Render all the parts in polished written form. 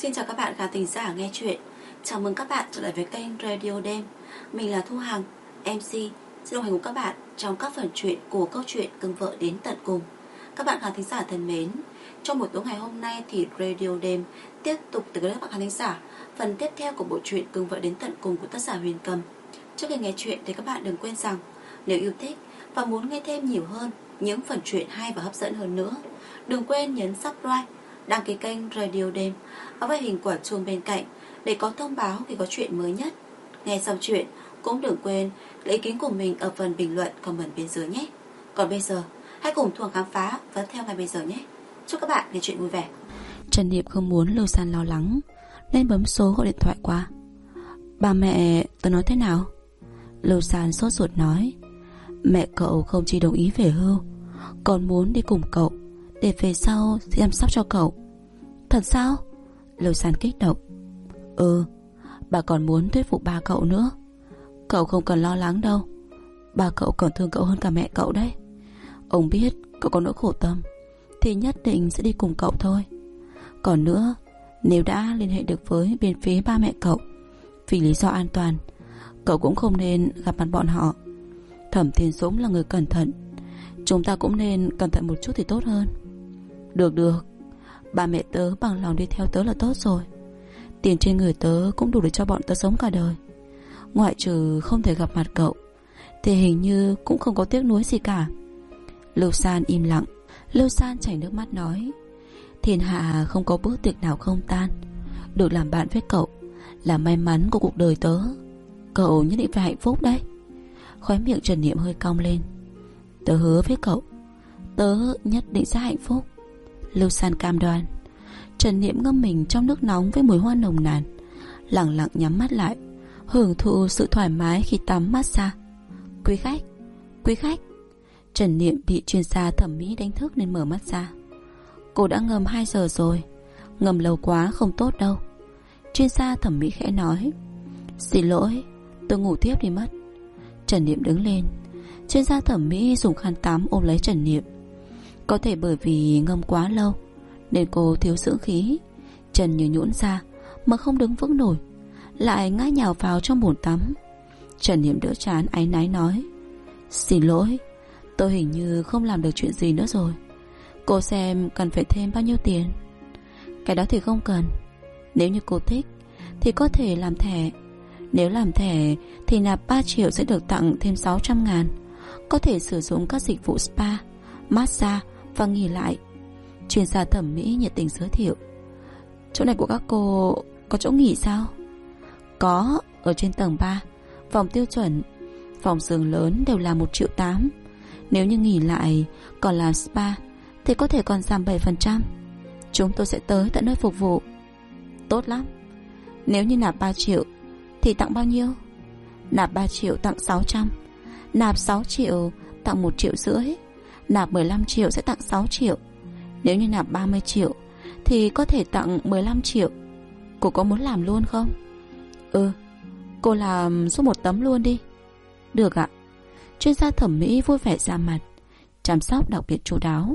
Xin chào các bạn khán thính giả nghe chuyện. Chào mừng các bạn trở lại với kênh Radio Đêm. Mình là Thu Hằng, MC sẽ đồng hành cùng các bạn trong các phần truyện của câu chuyện Cưng Vợ Đến Tận Cùng. Các bạn khán thính giả thân mến, trong buổi tối ngày hôm nay thì Radio Đêm tiếp tục tới với các bạn khán thính giả phần tiếp theo của bộ truyện Cưng Vợ Đến Tận Cùng của tác giả Huyền Cầm. Trước khi nghe chuyện thì các bạn đừng quên rằng nếu yêu thích và muốn nghe thêm nhiều hơn những phần truyện hay và hấp dẫn hơn nữa, đừng quên nhấn subscribe, đăng ký kênh Radio Đêm và hình quả chuông bên cạnh để có thông báo khi có chuyện mới nhất. Nghe xong chuyện cũng đừng quên lấy ý kiến của mình ở phần bình luận comment bên dưới nhé. Còn bây giờ hãy cùng Thu Hằng khám phá và theo ngay bây giờ nhé. Chúc các bạn nghe chuyện vui vẻ. Trần Niệm không muốn Lưu San lo lắng nên bấm số gọi điện thoại qua. Ba mẹ tớ nói thế nào? Lưu San sốt ruột nói, mẹ cậu không chỉ đồng ý về hưu, còn muốn đi cùng cậu để về sau chăm sóc cho cậu. Thật sao? Lưu San kích động. Bà còn muốn thuyết phục ba cậu nữa. Cậu không cần lo lắng đâu, ba cậu còn thương cậu hơn cả mẹ cậu đấy. Ông biết cậu có nỗi khổ tâm thì nhất định sẽ đi cùng cậu thôi. Còn nữa, nếu đã liên hệ được với bên phía ba mẹ cậu, vì lý do an toàn, cậu cũng không nên gặp mặt bọn họ. Thẩm Thiên Dũng là người cẩn thận, chúng ta cũng nên cẩn thận một chút thì tốt hơn. Được, ba mẹ tớ bằng lòng đi theo tớ là tốt rồi. Tiền trên người tớ cũng đủ để cho bọn tớ sống cả đời. Ngoại trừ không thể gặp mặt cậu thì hình như cũng không có tiếc nuối gì cả. Lưu San im lặng. Lưu San chảy nước mắt nói, thiên hạ không có bữa tiệc nào không tan. Được làm bạn với cậu là may mắn của cuộc đời tớ. Cậu nhất định phải hạnh phúc đấy. Khóe miệng Trần Niệm hơi cong lên. Tớ hứa với cậu, tớ nhất định sẽ hạnh phúc. Lưu San cam đoan. Trần Niệm ngâm mình trong nước nóng với mùi hoa nồng nàn, lặng lặng nhắm mắt lại, hưởng thụ sự thoải mái khi tắm massage. Quý khách. Trần Niệm bị chuyên gia thẩm mỹ đánh thức nên mở mắt ra. Cô đã ngâm 2 giờ rồi, ngâm lâu quá không tốt đâu. Chuyên gia thẩm mỹ khẽ nói, xin lỗi, tôi ngủ tiếp đi mất. Trần Niệm đứng lên. Chuyên gia thẩm mỹ dùng khăn tắm ôm lấy Trần Niệm. Có thể bởi vì ngâm quá lâu nên cô thiếu dưỡng khí, chân như nhũn ra mà không đứng vững nổi, lại ngã nhào vào trong bồn tắm. Trần Niệm đỡ trán áy náy nói, xin lỗi, tôi hình như không làm được chuyện gì nữa rồi. Cô xem cần phải thêm bao nhiêu tiền? Cái đó thì không cần. Nếu như cô thích thì có thể làm thẻ. Nếu làm thẻ thì nạp 3 triệu sẽ được tặng thêm 600.000. Có thể sử dụng các dịch vụ spa, massage và nghỉ lại. Chuyên gia thẩm mỹ nhiệt tình giới thiệu. Chỗ này của các cô có chỗ nghỉ sao? Có, ở trên tầng 3, phòng tiêu chuẩn. Phòng giường lớn đều là 1,8 triệu. Nếu như nghỉ lại còn làm spa thì có thể còn giảm 7%. Chúng tôi sẽ tới tận nơi phục vụ. Tốt lắm. Nếu như nạp 3 triệu thì tặng bao nhiêu? Nạp 3 triệu tặng 600. Nạp 6 triệu tặng 1,5 triệu. Nạp 15 triệu sẽ tặng 6 triệu. Nếu như nạp 30 triệu thì có thể tặng 15 triệu. Cô có muốn làm luôn không? Cô làm giúp một tấm luôn đi. Được ạ. Chuyên gia thẩm mỹ vui vẻ ra mặt, chăm sóc đặc biệt chu đáo.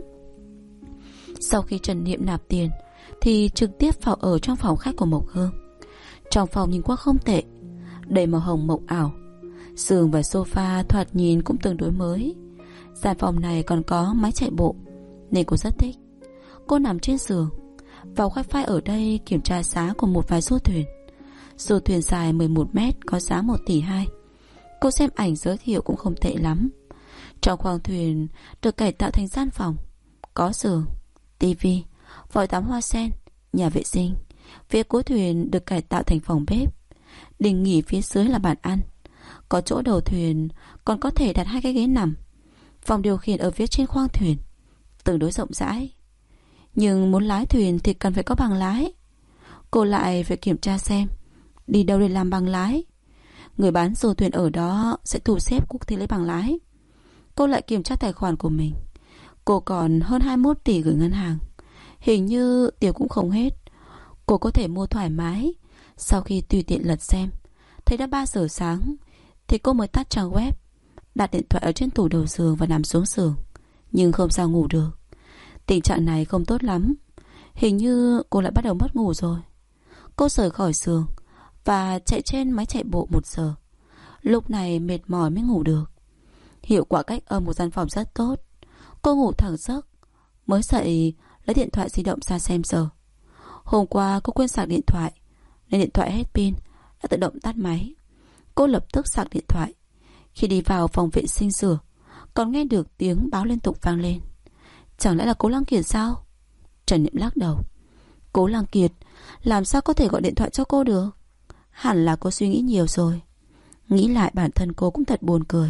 Sau khi Trần Niệm nạp tiền thì trực tiếp vào ở trong phòng khách của Mộc Hương. Trong phòng nhìn qua không tệ, đầy màu hồng mộc ảo. Giường và sofa thoạt nhìn cũng tương đối mới. Gian phòng này còn có máy chạy bộ nên cô rất thích. Cô nằm trên giường, vào wifi ở đây kiểm tra giá của một vài du thuyền. Du thuyền dài 11 mét có giá 1,2 tỷ. Cô xem ảnh giới thiệu cũng không tệ lắm. Trong khoang thuyền được cải tạo thành gian phòng, có giường, tivi, vòi tắm hoa sen, nhà vệ sinh. Phía cuối thuyền được cải tạo thành phòng bếp. Đình nghỉ phía dưới là bàn ăn. Có chỗ đầu thuyền còn có thể đặt 2 cái ghế nằm. Phòng điều khiển ở phía trên khoang thuyền tương đối rộng rãi. Nhưng muốn lái thuyền thì cần phải có bằng lái. Cô lại phải kiểm tra xem đi đâu để làm bằng lái. Người bán du thuyền ở đó sẽ thu xếp cuộc thi lấy bằng lái. Cô lại kiểm tra tài khoản của mình. Cô còn hơn 21 tỷ gửi ngân hàng. Hình như tiền cũng không hết. Cô có thể mua thoải mái. Sau khi tùy tiện lật xem, thấy đã 3 giờ sáng thì cô mới tắt trang web, đặt điện thoại ở trên tủ đầu giường và nằm xuống giường. Nhưng không sao ngủ được. Tình trạng này không tốt lắm. Hình như cô lại bắt đầu mất ngủ rồi. Cô rời khỏi giường và chạy trên máy chạy bộ 1 giờ. Lúc này mệt mỏi mới ngủ được. Hiệu quả cách âm của gian phòng rất tốt. Cô ngủ thẳng giấc. Mới dậy lấy điện thoại di động ra xem giờ. Hôm qua cô quên sạc điện thoại nên điện thoại hết pin, đã tự động tắt máy. Cô lập tức sạc điện thoại. Khi đi vào phòng vệ sinh rửa, còn nghe được tiếng báo liên tục vang lên. Chẳng lẽ là Cố Lăng Kiệt sao? Trần Niệm lắc đầu. Cố Lăng Kiệt làm sao có thể gọi điện thoại cho cô được? Hẳn là cô suy nghĩ nhiều rồi. Nghĩ lại bản thân cô cũng thật buồn cười.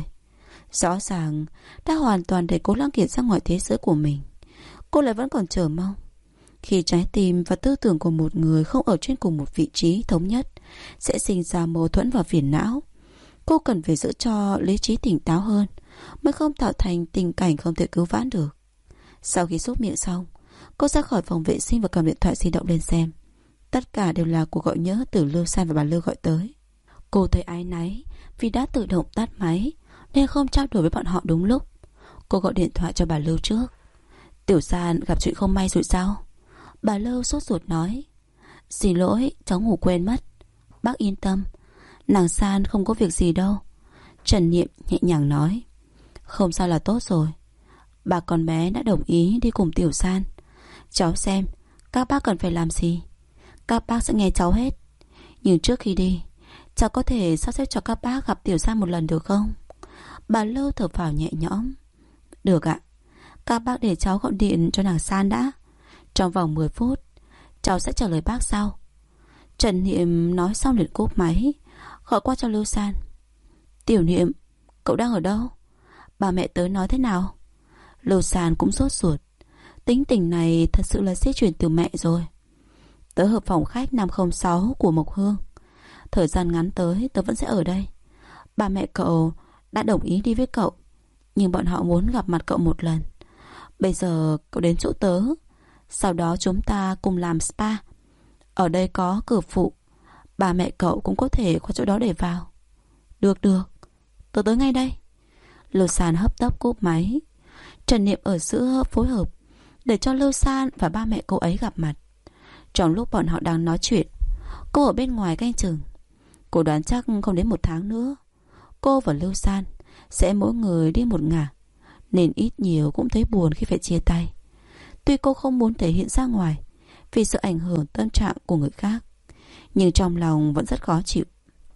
Rõ ràng đã hoàn toàn để Cố Lăng Kiệt ra ngoài thế giới của mình. Cô lại vẫn còn chờ mong. Khi trái tim và tư tưởng của một người không ở trên cùng một vị trí thống nhất, sẽ sinh ra mâu thuẫn và phiền não. Cô cần phải giữ cho lý trí tỉnh táo hơn, mới không tạo thành tình cảnh không thể cứu vãn được. Sau khi súc miệng xong, cô ra khỏi phòng vệ sinh và cầm điện thoại di động lên xem. Tất cả đều là cuộc gọi nhỡ từ Lưu San và bà Lưu gọi tới. Cô thấy áy náy vì đã tự động tắt máy nên không trao đổi với bọn họ đúng lúc. Cô gọi điện thoại cho bà Lưu trước. Tiểu San gặp chuyện không may rồi sao? Bà Lưu sốt ruột nói. Xin lỗi, cháu ngủ quên mất. Bác yên tâm, nàng San không có việc gì đâu. Trần Niệm nhẹ nhàng nói. Không sao là tốt rồi. Bà con bé đã đồng ý đi cùng Tiểu San. Cháu xem các bác cần phải làm gì, các bác sẽ nghe cháu hết. Nhưng trước khi đi, cháu có thể sắp xếp cho các bác gặp Tiểu San một lần được không? Bà Lưu thở phào nhẹ nhõm. Được ạ. Các bác để cháu gọi điện cho nàng San đã. Trong vòng 10 phút cháu sẽ trả lời bác sau. Trần Niệm nói xong liền cúp máy, gọi qua cho Lưu San. Tiểu Niệm, cậu đang ở đâu? Bà mẹ tớ nói thế nào? Lưu San cũng sốt ruột. Tính tình này thật sự là di chuyển từ mẹ rồi. Tớ hợp phòng khách 506 của Mộc Hương. Thời gian ngắn tới tớ vẫn sẽ ở đây. Bà mẹ cậu đã đồng ý đi với cậu, nhưng bọn họ muốn gặp mặt cậu một lần. Bây giờ cậu đến chỗ tớ, sau đó chúng ta cùng làm spa. Ở đây có cửa phụ, bà mẹ cậu cũng có thể qua chỗ đó để vào. Được, tớ tới ngay đây. Lưu San hấp tấp cúp máy. Trần Niệm ở giữa phối hợp để cho Lưu San và ba mẹ cô ấy gặp mặt. Trong lúc bọn họ đang nói chuyện, cô ở bên ngoài canh chừng. Cô đoán chắc không đến 1 tháng nữa, cô và Lưu San sẽ mỗi người đi một ngả, nên ít nhiều cũng thấy buồn khi phải chia tay. Tuy cô không muốn thể hiện ra ngoài vì sự ảnh hưởng tâm trạng của người khác, nhưng trong lòng vẫn rất khó chịu.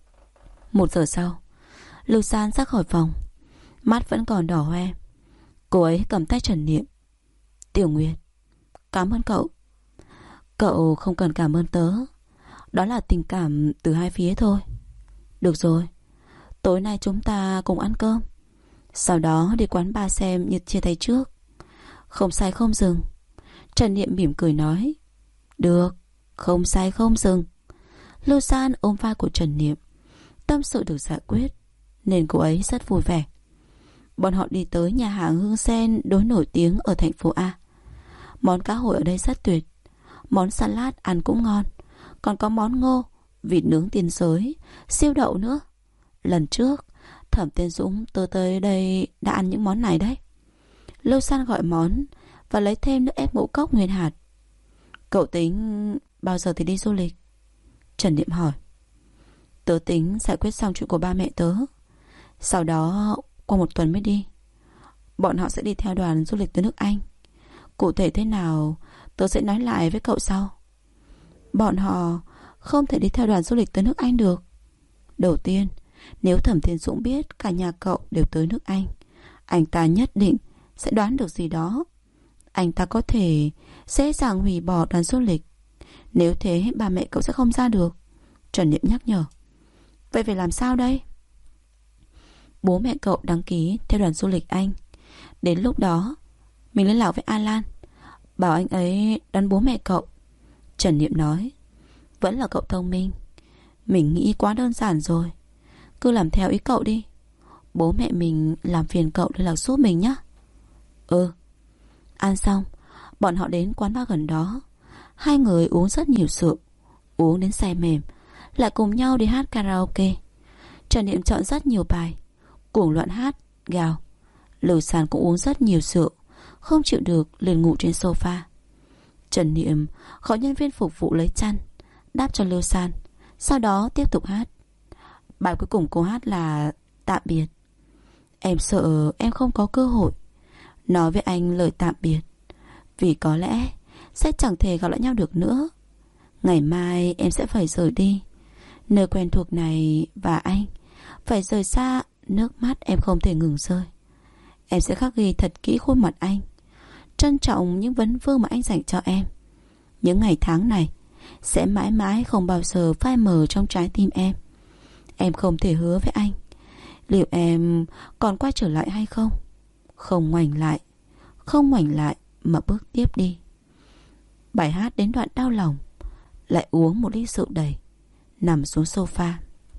1 giờ sau, Lưu San ra khỏi phòng, mắt vẫn còn đỏ hoe. Cô ấy cầm tay Trần Niệm. Tiểu Nguyệt, cảm ơn cậu. Cậu không cần cảm ơn tớ, đó là tình cảm từ hai phía thôi. Được rồi, tối nay chúng ta cùng ăn cơm, sau đó đi quán bar xem như chia tay trước. Không say không dừng. Trần Niệm mỉm cười nói. Được, không say không dừng. Lưu San ôm vai của Trần Niệm. Tâm sự được giải quyết nên cô ấy rất vui vẻ. Bọn họ đi tới nhà hàng Hương Sen đối nổi tiếng ở thành phố A. Món cá hồi ở đây rất tuyệt. Món salad ăn cũng ngon. Còn có món ngô, vịt nướng tiền giới, siêu đậu nữa. Lần trước Thẩm Tiên Dũng tới đây đã ăn những món này đấy. Lưu San gọi món và lấy thêm nước ép ngũ cốc nguyên hạt. Cậu tính bao giờ thì đi du lịch? Trần Niệm hỏi. Tớ tính giải quyết xong chuyện của ba mẹ tớ, sau đó qua 1 tuần mới đi. Bọn họ sẽ đi theo đoàn du lịch tới nước Anh. Cụ thể thế nào tớ sẽ nói lại với cậu sau. Bọn họ không thể đi theo đoàn du lịch tới nước Anh được. Đầu tiên, nếu Thẩm Thiên Dũng biết cả nhà cậu đều tới nước Anh, anh ta nhất định sẽ đoán được gì đó. Anh ta có thể dễ dàng hủy bỏ đoàn du lịch. Nếu thế ba mẹ cậu sẽ không ra được. Trần Niệm nhắc nhở. Vậy phải làm sao đây? Bố mẹ cậu đăng ký theo đoàn du lịch Anh. Đến lúc đó mình liên lạc với Alan, bảo anh ấy đón bố mẹ cậu. Trần Niệm nói. Vẫn là cậu thông minh. Mình nghĩ quá đơn giản rồi. Cứ làm theo ý cậu đi. Bố mẹ mình làm phiền cậu liên lạc giúp mình nhé. Ừ. Ăn xong, bọn họ đến quán bar gần đó. Hai người uống rất nhiều rượu, uống đến say mềm, lại cùng nhau đi hát karaoke. Trần Niệm chọn rất nhiều bài, cuồng loạn hát, gào. Lưu San cũng uống rất nhiều rượu, không chịu được liền ngủ trên sofa. Trần Niệm gọi nhân viên phục vụ lấy chăn, đáp cho Lưu San. Sau đó tiếp tục hát. Bài cuối cùng cô hát là tạm biệt. Em sợ em không có cơ hội nói với anh lời tạm biệt, vì có lẽ sẽ chẳng thể gặp lại nhau được nữa. Ngày mai em sẽ phải rời đi nơi quen thuộc này, và anh phải rời xa. Nước mắt em không thể ngừng rơi. Em sẽ khắc ghi thật kỹ khuôn mặt anh, trân trọng những vấn vương mà anh dành cho em. Những ngày tháng này sẽ mãi mãi không bao giờ phai mờ trong trái tim em. Em không thể hứa với anh liệu em còn quay trở lại hay không. Không ngoảnh lại mà bước tiếp đi. Bài hát đến đoạn đau lòng, lại uống một ly rượu đầy, nằm xuống sofa.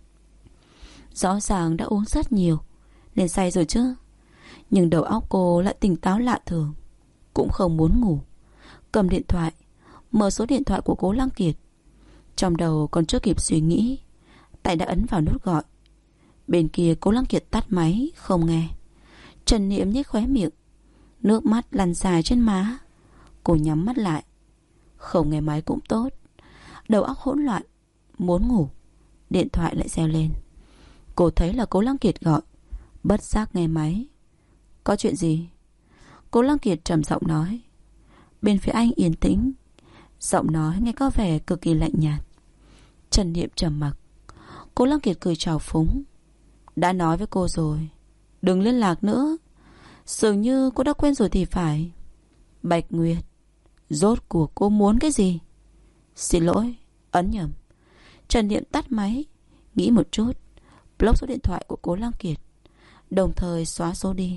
Rõ ràng đã uống rất nhiều nên say rồi chứ, nhưng đầu óc cô lại tỉnh táo lạ thường. Cũng không muốn ngủ. Cầm điện thoại, mở số điện thoại của Cố Lăng Kiệt. Trong đầu còn chưa kịp suy nghĩ, tay đã ấn vào nút gọi. Bên kia Cố Lăng Kiệt tắt máy, không nghe. Trần Niệm nhếch khóe miệng, nước mắt lăn dài trên má. Cô nhắm mắt lại. Không nghe máy cũng tốt. Đầu óc hỗn loạn, muốn ngủ. Điện thoại lại reo lên. Cô thấy là Cố Lăng Kiệt gọi, bất giác nghe máy. Có chuyện gì? Cố Lăng Kiệt trầm giọng nói. Bên phía anh yên tĩnh, giọng nói nghe có vẻ cực kỳ lạnh nhạt. Trần Niệm trầm mặc. Cố Lăng Kiệt cười trào phúng. Đã nói với cô rồi, đừng liên lạc nữa. Dường như cô đã quên rồi thì phải. Bạch Nguyệt, rốt cuộc cô muốn cái gì? Xin lỗi, ấn nhầm. Trần Niệm tắt máy, nghĩ một chút, block số điện thoại của Cố Lăng Kiệt, đồng thời xóa số đi.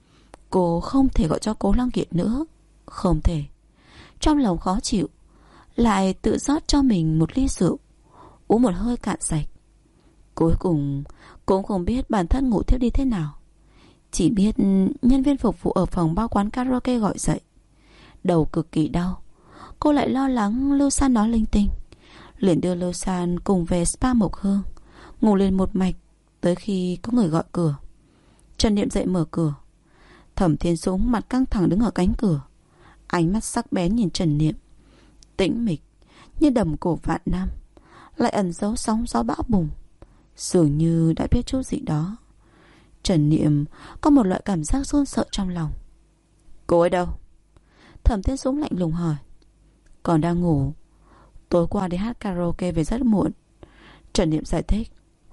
Cô không thể gọi cho Cố Lăng Kiệt nữa. Không thể. Trong lòng khó chịu, lại tự rót cho mình một ly rượu, uống một hơi cạn sạch. Cuối cùng cũng không biết bản thân ngủ thiếp đi thế nào. Chỉ biết nhân viên phục vụ ở phòng bao quán karaoke gọi dậy. Đầu cực kỳ đau. Cô lại lo lắng Lưu San nói linh tinh, liền đưa Lưu San cùng về spa Mộc Hương, ngủ lên một mạch tới khi có người gọi cửa. Trần Niệm dậy mở cửa. Thẩm Thiên Dũng mặt căng thẳng đứng ở cánh cửa, ánh mắt sắc bén nhìn Trần Niệm, tĩnh mịch như đầm cổ vạn năm, lại ẩn giấu sóng gió bão bùng, dường như đã biết chút gì đó. Trần Niệm có một loại cảm giác run sợ trong lòng. Cô ấy đâu? Thẩm Thiên Dũng lạnh lùng hỏi. Còn đang ngủ. Tối qua đi hát karaoke về rất muộn. Trần Niệm giải thích.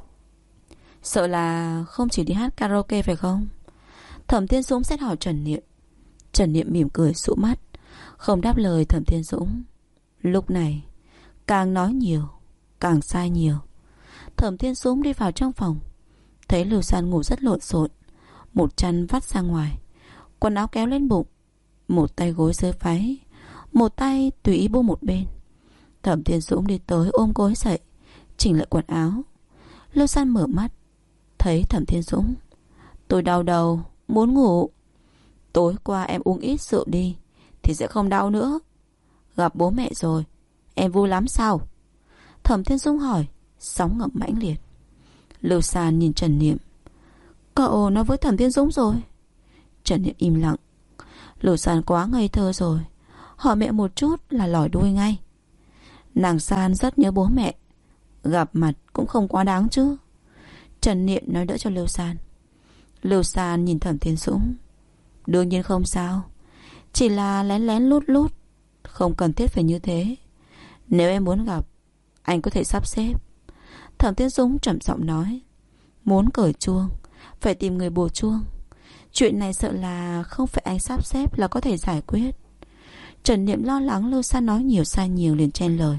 Sợ là không chỉ đi hát karaoke phải không? Thẩm Thiên Dũng xét hỏi Trần Niệm. Trần Niệm mỉm cười sụ mắt, không đáp lời Thẩm Thiên Dũng. Lúc này càng nói nhiều càng sai nhiều. Thẩm Thiên Dũng đi vào trong phòng, thấy Lưu San ngủ rất lộn xộn, một chăn vắt ra ngoài, quần áo kéo lên bụng, một tay gối dưới váy, một tay tùy ý buông một bên. Thẩm Thiên Dũng đi tới ôm cô ấy dậy, chỉnh lại quần áo. Lưu San mở mắt, thấy Thẩm Thiên Dũng. Tôi đau đầu, muốn ngủ. Tối qua em uống ít rượu đi thì sẽ không đau nữa. Gặp bố mẹ rồi, em vui lắm sao? Thẩm Thiên Dũng hỏi, sóng ngầm mãnh liệt. Lưu San nhìn Trần Niệm. Cậu nói với Thẩm Thiên Dũng rồi? Trần Niệm im lặng. Lưu San quá ngây thơ rồi, hỏi mẹ một chút là lòi đuôi ngay. Nàng San rất nhớ bố mẹ, gặp mặt cũng không quá đáng chứ. Trần Niệm nói đỡ cho Lưu San. Lưu San nhìn Thẩm Thiên Dũng. Đương nhiên không sao, chỉ là lén lén lút lút, không cần thiết phải như thế. Nếu em muốn gặp, anh có thể sắp xếp. Thẩm Thiên Dũng trầm giọng nói. Muốn cởi chuông, phải tìm người bù chuông. Chuyện này sợ là không phải anh sắp xếp là có thể giải quyết. Trần Niệm lo lắng Lưu San nói nhiều sai nhiều, liền chen lời.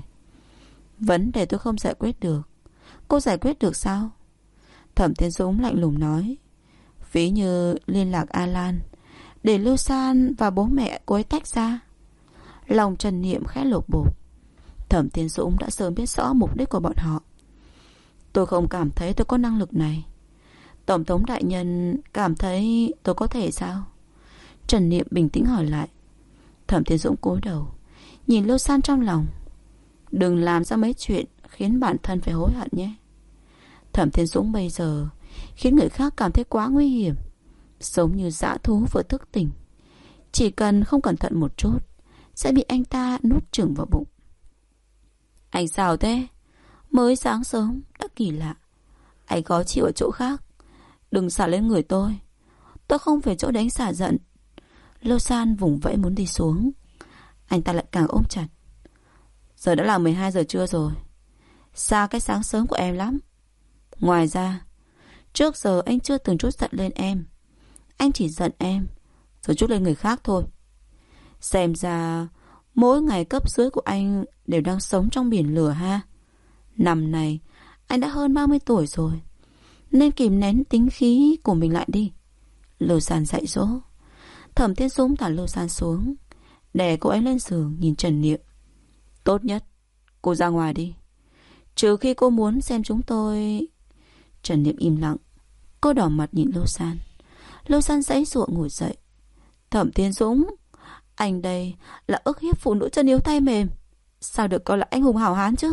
Vấn đề tôi không giải quyết được, cô giải quyết được sao? Thẩm Thiên Dũng lạnh lùng nói. Ví như liên lạc Alan, để Lưu San và bố mẹ cô ấy tách ra. Lòng Trần Niệm khẽ lột bột. Thẩm Thiên Dũng đã sớm biết rõ mục đích của bọn họ. Tôi không cảm thấy tôi có năng lực này. Tổng thống đại nhân cảm thấy tôi có thể sao? Trần Niệm bình tĩnh hỏi lại. Thẩm Thiên Dũng cúi đầu, nhìn Lưu San trong lòng. Đừng làm ra mấy chuyện khiến bản thân phải hối hận nhé. Thẩm Thiên Dũng bây giờ khiến người khác cảm thấy quá nguy hiểm, giống như dã thú vừa thức tỉnh. Chỉ cần không cẩn thận một chút sẽ bị anh ta nuốt chửng vào bụng. Anh sao thế? Mới sáng sớm đã kỳ lạ. Anh khó chịu ở chỗ khác. Đừng xả lên người tôi. Tôi không phải chỗ đánh xả giận. Lâu San vùng vẫy muốn đi xuống. Anh ta lại càng ôm chặt. Giờ đã là 12 giờ trưa rồi. Xa cái sáng sớm của em lắm. Ngoài ra, trước giờ anh chưa từng trút giận lên em. Anh chỉ giận em rồi trút lên người khác thôi. Xem ra mỗi ngày cấp dưới của anh đều đang sống trong biển lửa ha. Năm này anh đã hơn 30 tuổi rồi, nên kìm nén tính khí của mình lại đi. Lưu San dạy dỗ. Thẩm Thiên Dũng thả Lưu San xuống, đè cô ấy lên giường nhìn Trần Niệm. Tốt nhất cô ra ngoài đi, trừ khi cô muốn xem chúng tôi. Trần Niệm im lặng. Cô đỏ mặt nhìn Lưu San. Lưu San giãy giụa ngồi dậy. Thẩm Thiên Dũng, anh đây là ức hiếp phụ nữ chân yếu tay mềm, sao được coi là anh hùng hảo hán chứ?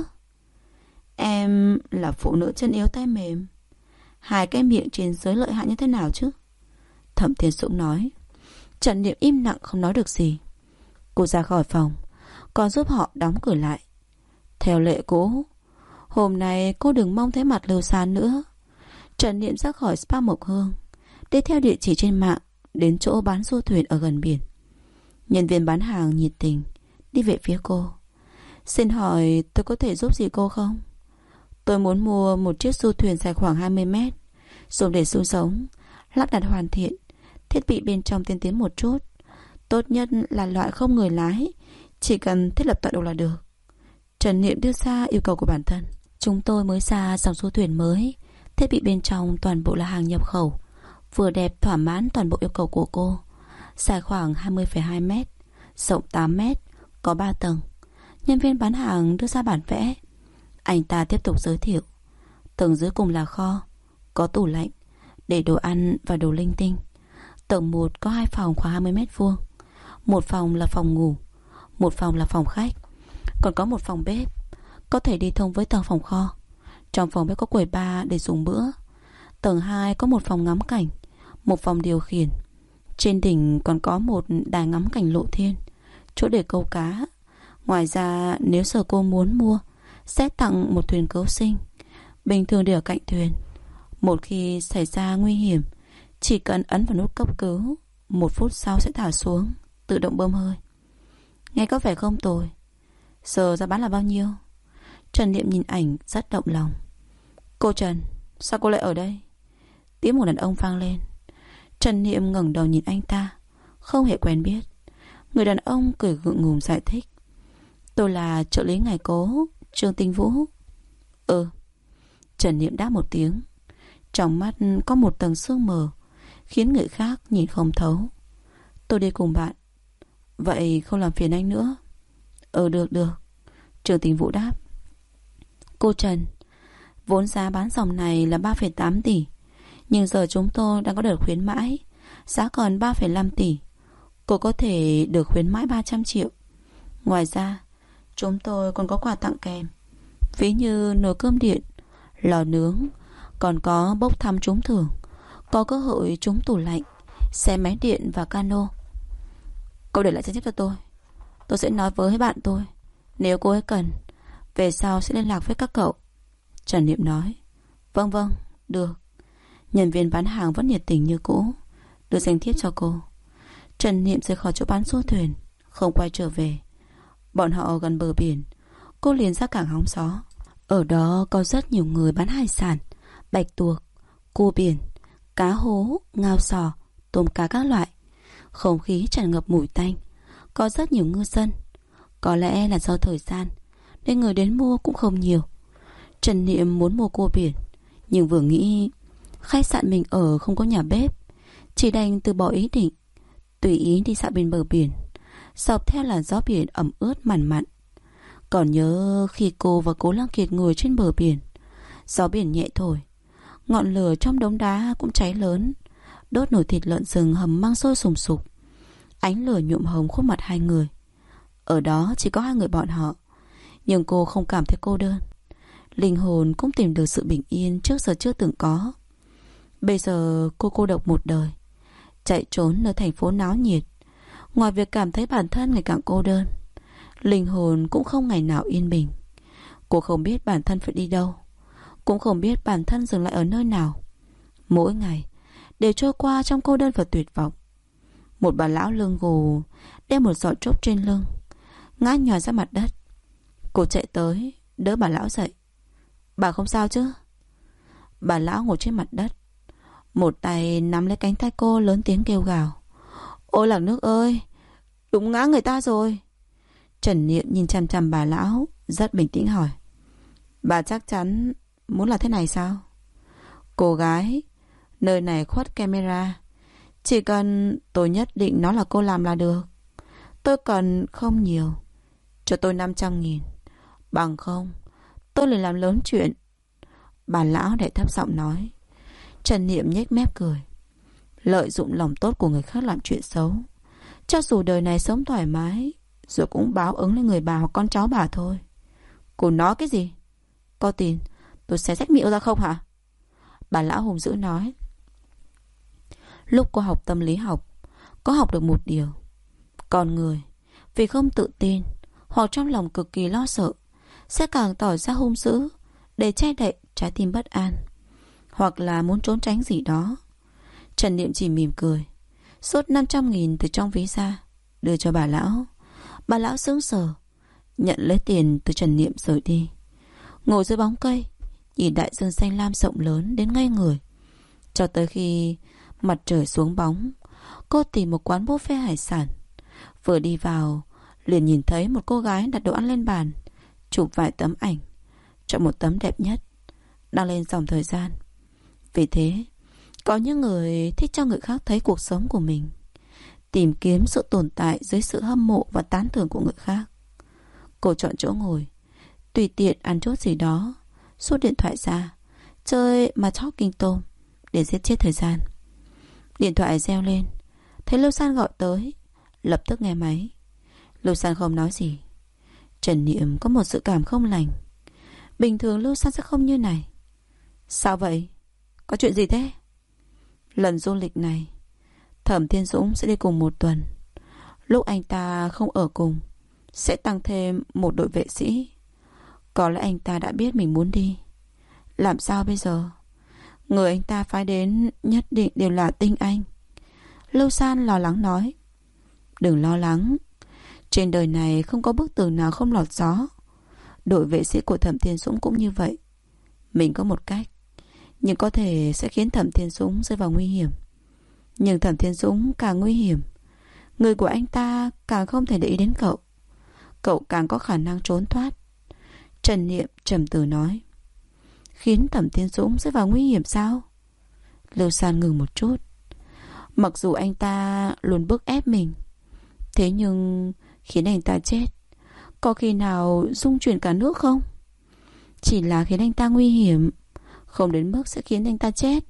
Em là phụ nữ chân yếu tay mềm? Hai cái miệng trên dưới lợi hại như thế nào chứ? Thẩm Thiên Dũng nói. Trần Niệm im lặng không nói được gì. Cô ra khỏi phòng, còn giúp họ đóng cửa lại. Theo lệ cũ, hôm nay cô đừng mong thấy mặt Lưu San nữa. Trần Niệm ra khỏi spa Mộc Hương, đi theo địa chỉ trên mạng đến chỗ bán du thuyền ở gần biển. Nhân viên bán hàng nhiệt tình đi về phía cô. Xin hỏi tôi có thể giúp gì cô không? Tôi muốn mua một chiếc du thuyền dài khoảng 20 mét, dùng để sinh sống, lắp đặt hoàn thiện, thiết bị bên trong tiên tiến một chút. Tốt nhất là loại không người lái, chỉ cần thiết lập tọa độ là được. Trần Niệm đưa ra yêu cầu của bản thân. Chúng tôi mới ra dòng du thuyền mới, thiết bị bên trong toàn bộ là hàng nhập khẩu, vừa đẹp thỏa mãn toàn bộ yêu cầu của cô. Dài khoảng 20,2 mét, rộng 8 mét, có 3 tầng. Nhân viên bán hàng đưa ra bản vẽ. Anh ta tiếp tục giới thiệu. Tầng dưới cùng là kho, có tủ lạnh để đồ ăn và đồ linh tinh. Tầng 1 có 2 phòng khoảng 20 mét vuông. Một phòng là phòng ngủ, một phòng là phòng khách, còn có một phòng bếp, có thể đi thông với tầng phòng kho. Trong phòng bếp có quầy bar để dùng bữa. Tầng 2 có một phòng ngắm cảnh, một phòng điều khiển. Trên đỉnh còn có một đài ngắm cảnh lộ thiên, chỗ để câu cá. Ngoài ra nếu sở cô muốn mua, sẽ tặng một thuyền cứu sinh, bình thường để ở cạnh thuyền. Một khi xảy ra nguy hiểm, chỉ cần ấn vào nút cấp cứu, 1 phút sau sẽ thả xuống, tự động bơm hơi. Nghe có vẻ không tồi. Giờ giá bán là bao nhiêu? Trần Niệm nhìn ảnh rất động lòng. Cô Trần, sao cô lại ở đây? Tiếng một đàn ông vang lên. Trần Niệm ngẩng đầu nhìn anh ta, không hề quen biết. Người đàn ông cười gượng ngùng giải thích. Tôi là trợ lý ngài cố, Trương Tinh Vũ. Ừ. Trần Niệm đáp một tiếng. Trong mắt có một tầng sương mờ, khiến người khác nhìn không thấu. Tôi đi cùng bạn. Vậy không làm phiền anh nữa. Được. Trương Tinh Vũ đáp. Cô Trần, vốn giá bán dòng này là 3,8 tỷ, nhưng giờ chúng tôi đang có đợt khuyến mãi, giá còn 3,5 tỷ. Cô có thể được khuyến mãi 300 triệu. Ngoài ra, chúng tôi còn có quà tặng kèm, ví như nồi cơm điện, lò nướng, còn có bốc thăm trúng thưởng, có cơ hội trúng tủ lạnh, xe máy điện và cano. Cô để lại danh sách cho tôi sẽ nói với bạn tôi. Nếu cô ấy cần, về sau sẽ liên lạc với các cậu. Trần Niệm nói. Vâng, được. Nhân viên bán hàng vẫn nhiệt tình như cũ, đưa danh thiếp cho cô. Trần Niệm rời khỏi chỗ bán du thuyền, không quay trở về. Bọn họ gần bờ biển, cô liền ra cảng Hóng Gió. Ở đó có rất nhiều người bán hải sản, bạch tuộc, cua biển, cá hố, ngao sò, tôm cá các loại. Không khí tràn ngập mùi tanh. Có rất nhiều ngư dân. Có lẽ là do thời gian nên người đến mua cũng không nhiều. Trần Niệm muốn mua cua biển, nhưng vừa nghĩ khách sạn mình ở không có nhà bếp, chỉ đành từ bỏ ý định, tùy ý đi dạo bên bờ biển, dọc theo làn gió biển ẩm ướt mặn mặn. Còn nhớ khi cô và Cố Lăng Kiệt ngồi trên bờ biển, gió biển nhẹ thổi, ngọn lửa trong đống đá cũng cháy lớn, đốt nồi thịt lợn rừng hầm mang sôi sùng sục. Ánh lửa nhuộm hồng khuôn mặt hai người. Ở đó chỉ có hai người bọn họ, nhưng cô không cảm thấy cô đơn. Linh hồn cũng tìm được sự bình yên trước giờ chưa từng có. Bây giờ cô cô độc một đời, chạy trốn nơi thành phố náo nhiệt. Ngoài việc cảm thấy bản thân ngày càng cô đơn, linh hồn cũng không ngày nào yên bình. Cô không biết bản thân phải đi đâu, cũng không biết bản thân dừng lại ở nơi nào. Mỗi ngày đều trôi qua trong cô đơn và tuyệt vọng. Một bà lão lưng gù đeo một giỏ trúc trên lưng, ngã nhào ra mặt đất. Cô chạy tới đỡ bà lão dậy. Bà không sao chứ? Bà lão ngồi trên mặt đất, một tay nắm lấy cánh tay cô, lớn tiếng kêu gào. Ôi Lạc Nước ơi, đúng ngã người ta rồi. Trần Niệm nhìn chằm chằm bà lão, rất bình tĩnh hỏi. Bà chắc chắn muốn là thế này sao? Cô gái, nơi này khuất camera, chỉ cần tôi nhất định nói là cô làm là được. Tôi cần không nhiều, cho tôi 500.000. Bằng không tôi liền làm lớn chuyện. Bà lão đệ thấp giọng nói. Trần Niệm nhếch mép cười. Lợi dụng lòng tốt của người khác làm chuyện xấu, cho dù đời này sống thoải mái, rồi cũng báo ứng lên người bà hoặc con cháu bà thôi. Cô nói cái gì? Có tin tôi sẽ xách miệng ra không hả? Bà lão hùng dữ nói. Lúc cô học tâm lý học, có học được một điều. Con người vì không tự tin hoặc trong lòng cực kỳ lo sợ, sẽ càng tỏ ra hung dữ để che đậy trái tim bất an, hoặc là muốn trốn tránh gì đó. Trần Niệm chỉ mỉm cười, rút 500.000 từ trong ví ra, đưa cho bà lão. Bà lão sững sờ, nhận lấy tiền từ Trần Niệm rời đi. Ngồi dưới bóng cây, nhìn đại dương xanh lam rộng lớn đến ngây người. Cho tới khi mặt trời xuống bóng, cô tìm một quán buffet hải sản. Vừa đi vào, liền nhìn thấy một cô gái đặt đồ ăn lên bàn, chụp vài tấm ảnh, chọn một tấm đẹp nhất, đăng lên dòng thời gian. Vì thế, có những người thích cho người khác thấy cuộc sống của mình, tìm kiếm sự tồn tại dưới sự hâm mộ và tán thưởng của người khác. Cô chọn chỗ ngồi, tùy tiện ăn chút gì đó, rút điện thoại ra, chơi mà Talking Tom để giết chết thời gian. Điện thoại reo lên, thấy Lưu San gọi tới, lập tức nghe máy. Lưu San không nói gì. Trần Niệm có một dự cảm không lành. Bình thường Lưu San sẽ không như này. Sao vậy? Có chuyện gì thế? Lần du lịch này, Thẩm Thiên Dũng sẽ đi cùng một tuần. Lúc anh ta không ở cùng, sẽ tăng thêm một đội vệ sĩ. Có lẽ anh ta đã biết mình muốn đi. Làm sao bây giờ? Người anh ta phái đến nhất định đều là tinh anh. Lưu San lo lắng nói. Đừng lo lắng, trên đời này không có bức tường nào không lọt gió. Đội vệ sĩ của Thẩm Thiên Dũng cũng như vậy. Mình có một cách, nhưng có thể sẽ khiến Thẩm Thiên Dũng rơi vào nguy hiểm. Nhưng Thẩm Thiên Dũng càng nguy hiểm, người của anh ta càng không thể để ý đến cậu. Cậu càng có khả năng trốn thoát. Trần Niệm trầm tư nói. Khiến Thẩm Thiên Dũng rơi vào nguy hiểm sao? Lưu San ngừng một chút. Mặc dù anh ta luôn bức ép mình, thế nhưng khiến anh ta chết, có khi nào rung chuyển cả nước không? Chỉ là khiến anh ta nguy hiểm, không đến mức sẽ khiến anh ta chết.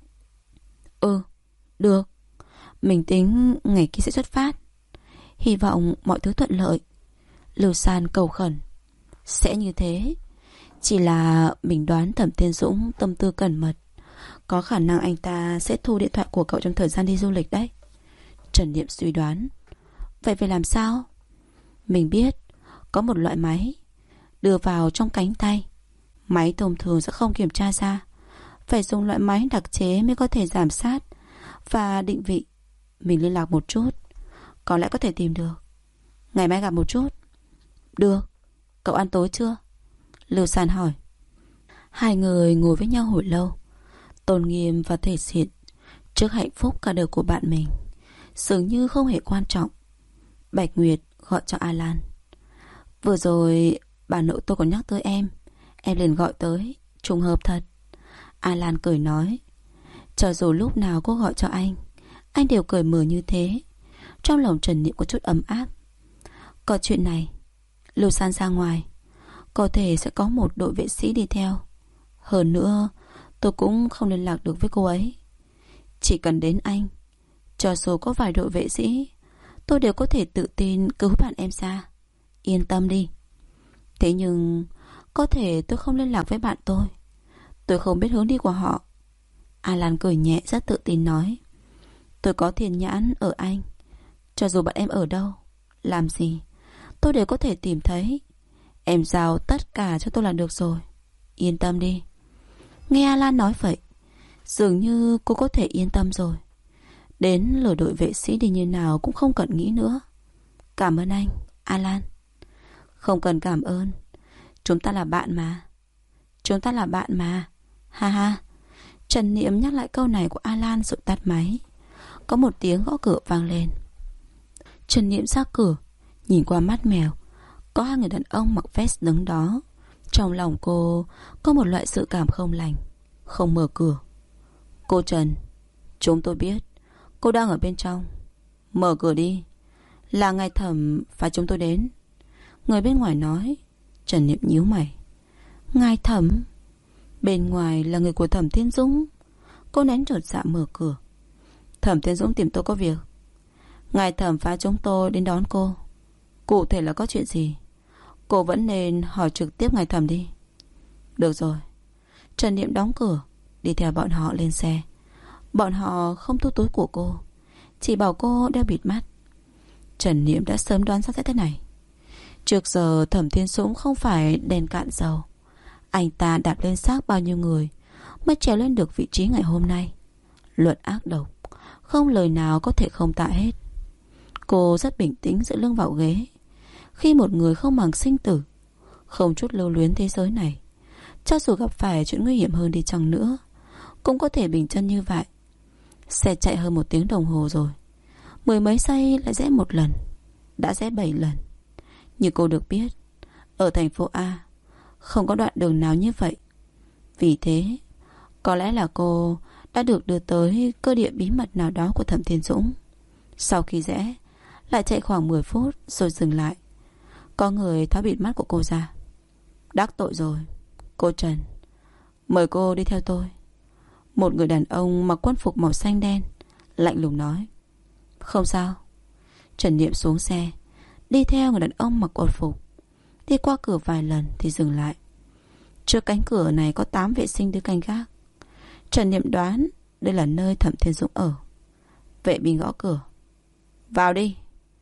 Được. Mình tính ngày kia sẽ xuất phát. Hy vọng mọi thứ thuận lợi. Lưu San cầu khẩn. Sẽ như thế. Chỉ là mình đoán Thẩm Thiên Dũng tâm tư cẩn mật, có khả năng anh ta sẽ thu điện thoại của cậu trong thời gian đi du lịch đấy. Trần Niệm suy đoán. Vậy phải làm sao? Mình biết có một loại máy đưa vào trong cánh tay. Máy thông thường sẽ không kiểm tra ra, phải dùng loại máy đặc chế mới có thể giám sát và định vị. Mình liên lạc một chút, có lẽ có thể tìm được. Ngày mai gặp một chút. Được. Cậu ăn tối chưa? Lưu San hỏi. Hai người ngồi với nhau hồi lâu, tôn nghiêm và thể diện trước hạnh phúc cả đời của bạn mình dường như không hề quan trọng. Bạch Nguyệt gọi cho Alan. Vừa rồi bà nội tôi còn nhắc tới em liền gọi tới. Trùng hợp thật. Alan cười nói. Cho dù lúc nào cô gọi cho anh đều cười mờ như thế. Trong lòng Trần Niệm có chút ấm áp. Có chuyện này, Lưu San ra ngoài, có thể sẽ có một đội vệ sĩ đi theo. Hơn nữa, tôi cũng không liên lạc được với cô ấy. Chỉ cần đến anh, cho dù có vài đội vệ sĩ, tôi đều có thể tự tin cứu bạn em ra. Yên tâm đi. Thế nhưng có thể tôi không liên lạc với bạn tôi không biết hướng đi của họ. Alan cười nhẹ rất tự tin nói. Tôi có thiên nhãn ở anh. Cho dù bạn em ở đâu, làm gì, tôi đều có thể tìm thấy. Em giao tất cả cho tôi là được rồi. Yên tâm đi. Nghe Alan nói vậy, dường như cô có thể yên tâm rồi. Đến lừa đội vệ sĩ đi như nào cũng không cần nghĩ nữa. Cảm ơn anh, Alan. Không cần cảm ơn. Chúng ta là bạn mà. Chúng ta là bạn mà. Ha ha. Trần Niệm nhắc lại câu này của Alan rồi tắt máy. Có một tiếng gõ cửa vang lên. Trần Niệm ra cửa, nhìn qua mắt mèo. Có hai người đàn ông mặc vest đứng đó. Trong lòng cô có một loại dự cảm không lành. Không mở cửa. Cô Trần, chúng tôi biết cô đang ở bên trong. Mở cửa đi. Là ngài Thẩm và chúng tôi đến. Người bên ngoài nói. Trần Niệm nhíu mày. Ngài Thẩm? Bên ngoài là người của Thẩm Thiên Dũng. Cô nén chột dạ mở cửa. Thẩm Thiên Dũng tìm tôi có việc. Ngài Thẩm phá chúng tôi đến đón cô. Cụ thể là có chuyện gì? Cô vẫn nên hỏi trực tiếp ngài Thẩm đi. Được rồi. Trần Niệm đóng cửa, đi theo bọn họ lên xe. Bọn họ không thu túi của cô, chỉ bảo cô đeo bịt mắt. Trần Niệm đã sớm đoán ra sẽ thế này. Trước giờ Thẩm Thiên Dũng không phải đèn cạn dầu. Anh ta đạp lên xác bao nhiêu người mới trèo lên được vị trí ngày hôm nay. Luận ác độc, không lời nào có thể không tả hết. Cô rất bình tĩnh dựa lưng vào ghế. Khi một người không màng sinh tử, không chút lưu luyến thế giới này, cho dù gặp phải chuyện nguy hiểm hơn đi chăng nữa, cũng có thể bình chân như vậy. Xe chạy hơn 1 tiếng đồng hồ rồi. 10 mấy giây lại rẽ 1 lần. Đã rẽ 7 lần. Như cô được biết, ở thành phố A không có đoạn đường nào như vậy. Vì thế, có lẽ là cô đã được đưa tới cơ địa bí mật nào đó của Thẩm Thiên Dũng. Sau khi rẽ, lại chạy khoảng 10 phút rồi dừng lại. Có người tháo bịt mắt của cô ra. Đắc tội rồi. Cô Trần, mời cô đi theo tôi. Một người đàn ông mặc quân phục màu xanh đen lạnh lùng nói. Không sao. Trần Niệm xuống xe, đi theo người đàn ông mặc quân phục. Đi qua cửa vài lần thì dừng lại. Trước cánh cửa này có 8 vệ sinh đứng canh gác. Trần Niệm đoán đây là nơi Thẩm Thiên Dũng ở. Vệ binh gõ cửa. Vào đi.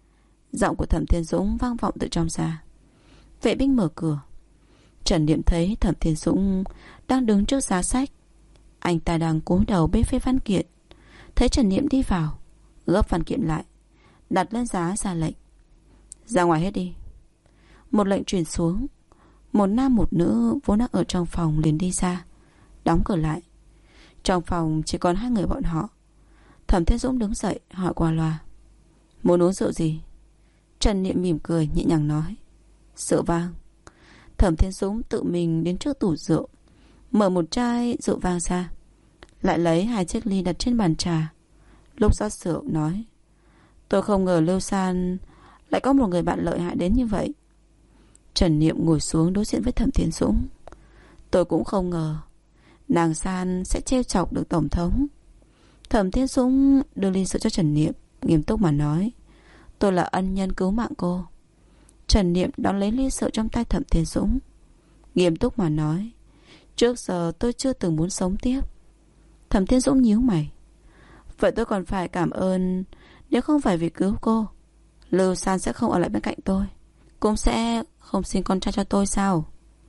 Giọng của Thẩm Thiên Dũng vang vọng từ trong ra. Vệ binh mở cửa. Trần Niệm thấy Thẩm Thiên Dũng đang đứng trước giá sách. Anh ta đang cúi đầu bê phê văn kiện. Thấy Trần Niệm đi vào, gấp văn kiện lại, đặt lên giá ra lệnh. Ra ngoài hết đi. Một lệnh truyền xuống. Một nam một nữ vốn đang ở trong phòng liền đi ra, đóng cửa lại. Trong phòng chỉ còn 2 người bọn họ. Thẩm Thiên Dũng đứng dậy hỏi qua loa. Muốn uống rượu gì? Trần Niệm mỉm cười nhẹ nhàng nói. Rượu vang. Thẩm Thiên Dũng tự mình đến trước tủ rượu, mở một chai rượu vang ra, lại lấy 2 chiếc ly đặt trên bàn trà. Lúc rót rượu nói. Tôi không ngờ Lưu San lại có một người bạn lợi hại đến như vậy. Trần Niệm ngồi xuống đối diện với Thẩm Thiên Dũng. Tôi cũng không ngờ nàng San sẽ trêu chọc được tổng thống. Thẩm Thiên Dũng đưa ly rượu cho Trần Niệm, nghiêm túc mà nói. Tôi là ân nhân cứu mạng cô. Trần Niệm đón lấy ly rượu trong tay Thẩm Thiên Dũng, nghiêm túc mà nói. Trước giờ tôi chưa từng muốn sống tiếp. Thẩm Thiên Dũng nhíu mày. Vậy tôi còn phải cảm ơn. Nếu không phải vì cứu cô, Lưu San sẽ không ở lại bên cạnh tôi, cũng sẽ không sinh con trai cho tôi sao?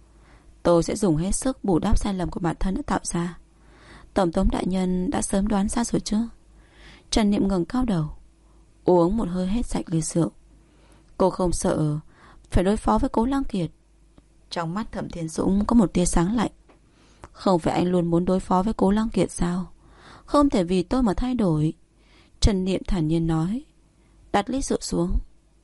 Tôi sẽ dùng hết sức bù đắp sai lầm của bản thân đã tạo ra. Tổng thống đại nhân đã sớm đoán ra rồi chứ? Trần Niệm ngẩng cao đầu, uống một hơi hết sạch ly rượu. Cô không sợ phải đối phó với Cố Lăng Kiệt. Trong mắt Thẩm Thiên Dũng có một tia sáng lạnh. Không phải anh luôn muốn đối phó với Cố Lăng Kiệt sao? Không thể vì tôi mà thay đổi. Trần Niệm thản nhiên nói, đặt ly rượu xuống.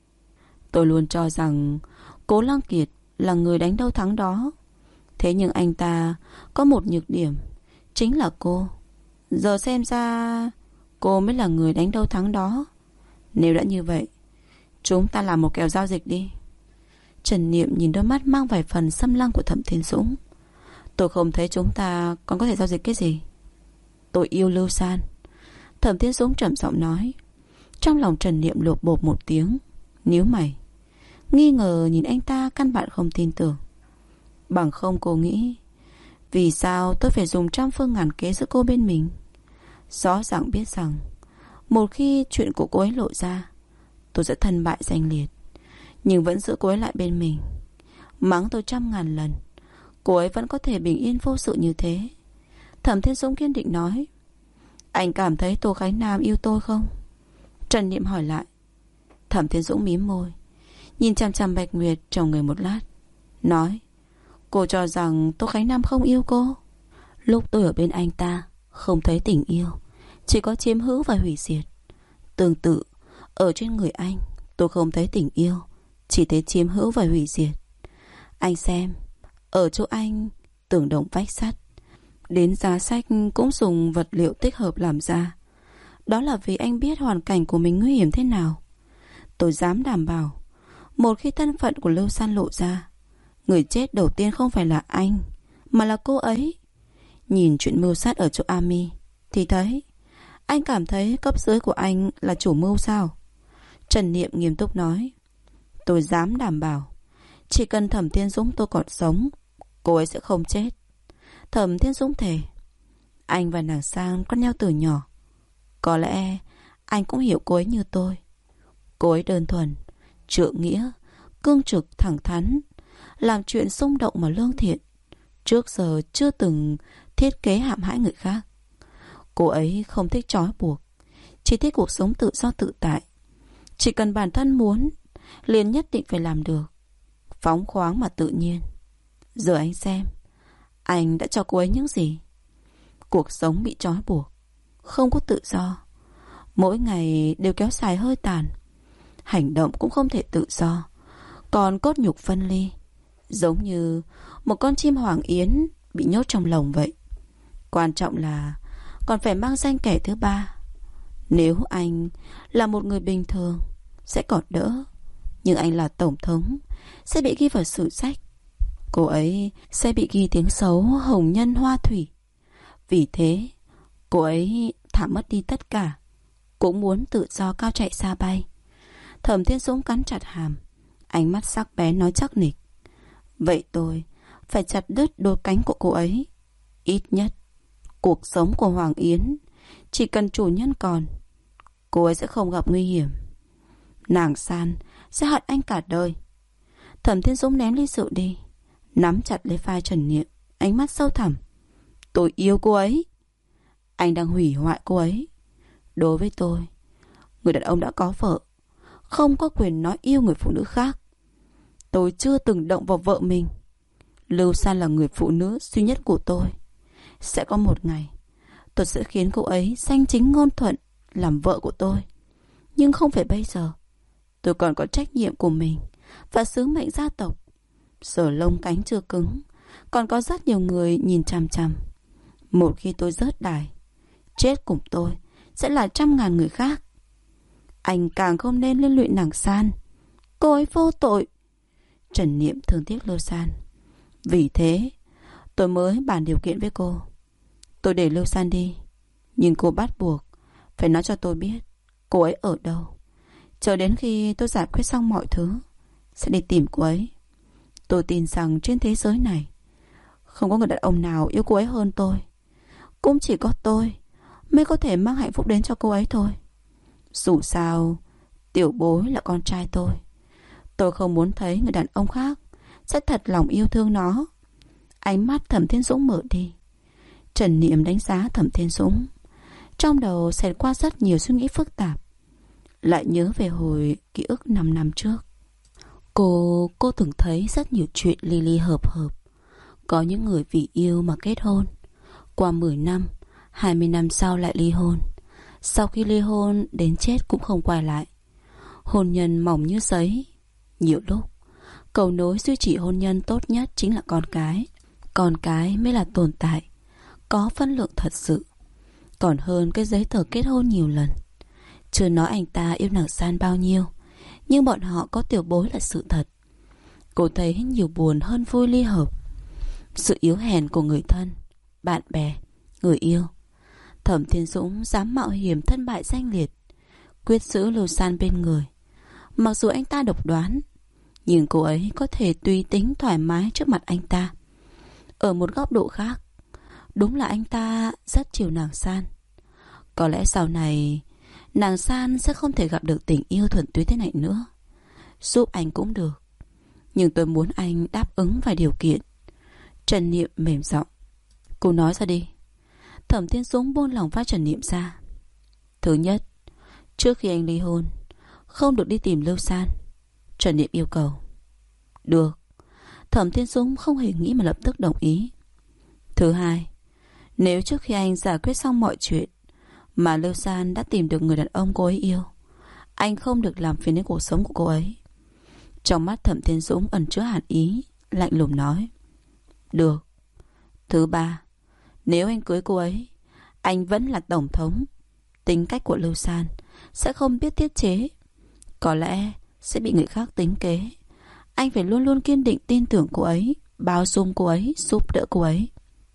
Tôi luôn cho rằng Cố Lăng Kiệt là người đánh đâu thắng đó. Thế nhưng anh ta có một nhược điểm, chính là cô. Giờ xem ra cô mới là người đánh đâu thắng đó. Nếu đã như vậy, chúng ta làm một kèo giao dịch đi. Trần Niệm nhìn đôi mắt mang vài phần xâm lăng của Thẩm Thiên Dũng. Tôi không thấy chúng ta còn có thể giao dịch cái gì. Tôi yêu Lưu San. Thẩm Thiên Dũng trầm giọng nói. Trong lòng Trần Niệm lột bột một tiếng, nhíu mày, nghi ngờ nhìn anh ta, căn bản không tin tưởng. Bằng không cô nghĩ, vì sao tôi phải dùng trăm phương ngàn kế giữ cô bên mình? Rõ ràng biết rằng một khi chuyện của cô ấy lộ ra, tôi sẽ thân bại danh liệt, nhưng vẫn giữ cô ấy lại bên mình. Mắng tôi 100.000 lần, cô ấy vẫn có thể bình yên vô sự như thế. Thẩm Thiên Dũng kiên định nói. Anh cảm thấy Tô Khánh Nam yêu tôi không? Trần Niệm hỏi lại. Thẩm Thiên Dũng mím môi, nhìn chằm chằm Bạch Nguyệt trong người một lát, nói. Cô cho rằng Tô Khánh Nam không yêu cô? Lúc tôi ở bên anh ta, không thấy tình yêu, chỉ có chiếm hữu và hủy diệt. Tương tự, ở trên người anh, tôi không thấy tình yêu, chỉ thấy chiếm hữu và hủy diệt. Anh xem, ở chỗ anh, tường đồng vách sắt, đến giá sách cũng dùng vật liệu tích hợp làm ra. Đó là vì anh biết hoàn cảnh của mình nguy hiểm thế nào. Tôi dám đảm bảo, một khi thân phận của Lưu San lộ ra, người chết đầu tiên không phải là anh, mà là cô ấy. Nhìn chuyện mưu sát ở chỗ Ami thì thấy, anh cảm thấy cấp dưới của anh là chủ mưu sao? Trần Niệm nghiêm túc nói. Tôi dám đảm bảo, chỉ cần Thẩm Thiên Dũng tôi còn sống, cô ấy sẽ không chết. Thẩm Thiên Dũng thề. Anh và nàng Sang quen nhau từ nhỏ. Có lẽ anh cũng hiểu cô ấy như tôi. Cô ấy đơn thuần, trượng nghĩa, cương trực, thẳng thắn, làm chuyện xung động mà lương thiện, trước giờ chưa từng thiết kế hãm hại người khác. Cô ấy không thích trói buộc, chỉ thích cuộc sống tự do tự tại. Chỉ cần bản thân muốn, liền nhất định phải làm được, phóng khoáng mà tự nhiên. Giờ anh xem, anh đã cho cô ấy những gì? Cuộc sống bị trói buộc, không có tự do, mỗi ngày đều kéo dài hơi tàn. Hành động cũng không thể tự do, còn cốt nhục phân ly, giống như một con chim hoàng yến bị nhốt trong lồng vậy. Quan trọng là còn phải mang danh kẻ thứ ba. Nếu anh là một người bình thường sẽ còn đỡ, nhưng anh là tổng thống, sẽ bị ghi vào sử sách. Cô ấy sẽ bị ghi tiếng xấu hồng nhân hoa thủy. Vì thế cô ấy thả mất đi tất cả, cũng muốn tự do cao chạy xa bay. Thẩm Thiên Dũng cắn chặt hàm, ánh mắt sắc bén nói chắc nịch. Vậy tôi phải chặt đứt đôi cánh của cô ấy. Ít nhất cuộc sống của Hoàng Yến, chỉ cần chủ nhân còn, cô ấy sẽ không gặp nguy hiểm. Nàng San sẽ hận anh cả đời. Thẩm Thiên Dũng ném ly rượu đi, nắm chặt lấy vai Trần Niệm, ánh mắt sâu thẳm. Tôi yêu cô ấy. Anh đang hủy hoại cô ấy. Đối với tôi, người đàn ông đã có vợ, không có quyền nói yêu người phụ nữ khác. Tôi chưa từng động vào vợ mình. Lưu San là người phụ nữ duy nhất của tôi. Sẽ có một ngày tôi sẽ khiến cô ấy danh chính ngôn thuận làm vợ của tôi. Nhưng không phải bây giờ. Tôi còn có trách nhiệm của mình và sứ mệnh gia tộc. Giờ lông cánh chưa cứng, còn có rất nhiều người nhìn chằm chằm. Một khi tôi rớt đài, chết cùng tôi sẽ là 100.000 người khác. Anh càng không nên liên lụy nàng San. Cô ấy vô tội. Trần Niệm thương tiếc Lưu San. Vì thế tôi mới bàn điều kiện với cô. Tôi để Lưu San đi, nhưng cô bắt buộc phải nói cho tôi biết cô ấy ở đâu. Chờ đến khi tôi giải quyết xong mọi thứ, sẽ đi tìm cô ấy. Tôi tin rằng trên thế giới này không có người đàn ông nào yêu cô ấy hơn tôi. Cũng chỉ có tôi mới có thể mang hạnh phúc đến cho cô ấy thôi. Dù sao, tiểu bối là con trai tôi. Tôi không muốn thấy người đàn ông khác sẽ thật lòng yêu thương nó. Ánh mắt Thẩm Thiên Dũng mở đi. Trần Niệm đánh giá Thẩm Thiên Dũng, trong đầu xẹt qua rất nhiều suy nghĩ phức tạp. Lại nhớ về hồi ký ức 5 năm trước. Cô từng thấy rất nhiều chuyện ly ly hợp hợp. Có những người vì yêu mà kết hôn, qua 10 năm, 20 năm sau lại ly hôn. Sau khi ly hôn đến chết cũng không quay lại. Hôn nhân mỏng như giấy. Nhiều lúc cầu nối duy trì hôn nhân tốt nhất chính là con cái. Con cái mới là tồn tại có phân lượng thật sự, còn hơn cái giấy tờ kết hôn nhiều lần. Chưa nói anh ta yêu nàng San bao nhiêu, nhưng bọn họ có tiểu bối là sự thật. Cô thấy nhiều buồn hơn vui ly hợp. Sự yếu hèn của người thân, bạn bè, người yêu. Thẩm Thiên Dũng dám mạo hiểm thân bại danh liệt, quyết giữ Lưu San bên người. Mặc dù anh ta độc đoán, nhưng cô ấy có thể tùy tính thoải mái trước mặt anh ta. Ở một góc độ khác, đúng là anh ta rất chiều nàng San. Có lẽ sau này nàng San sẽ không thể gặp được tình yêu thuần túy thế này nữa. Giúp anh cũng được, Nhưng tôi muốn anh đáp ứng vài điều kiện. Trần Niệm mềm giọng. Cô nói ra đi. Thẩm Thiên Dũng buông lòng vai Trần Niệm ra. Thứ nhất, trước khi anh ly hôn, không được đi tìm Lưu San. Trần Niệm yêu cầu. Được. Thẩm Thiên Dũng không hề nghĩ mà lập tức đồng ý. Thứ hai, nếu trước khi anh giải quyết xong mọi chuyện mà Lưu San đã tìm được người đàn ông cô ấy yêu, anh không được làm phiền đến cuộc sống của cô ấy. Trong mắt Thẩm Thiên Dũng ẩn chứa hàn ý, lạnh lùng nói. Được. Thứ ba, nếu anh cưới cô ấy, anh vẫn là tổng thống. Tính cách của Lưu San sẽ không biết tiết chế, có lẽ sẽ bị người khác tính kế. Anh phải luôn luôn kiên định tin tưởng cô ấy, bao dung cô ấy, giúp đỡ cô ấy.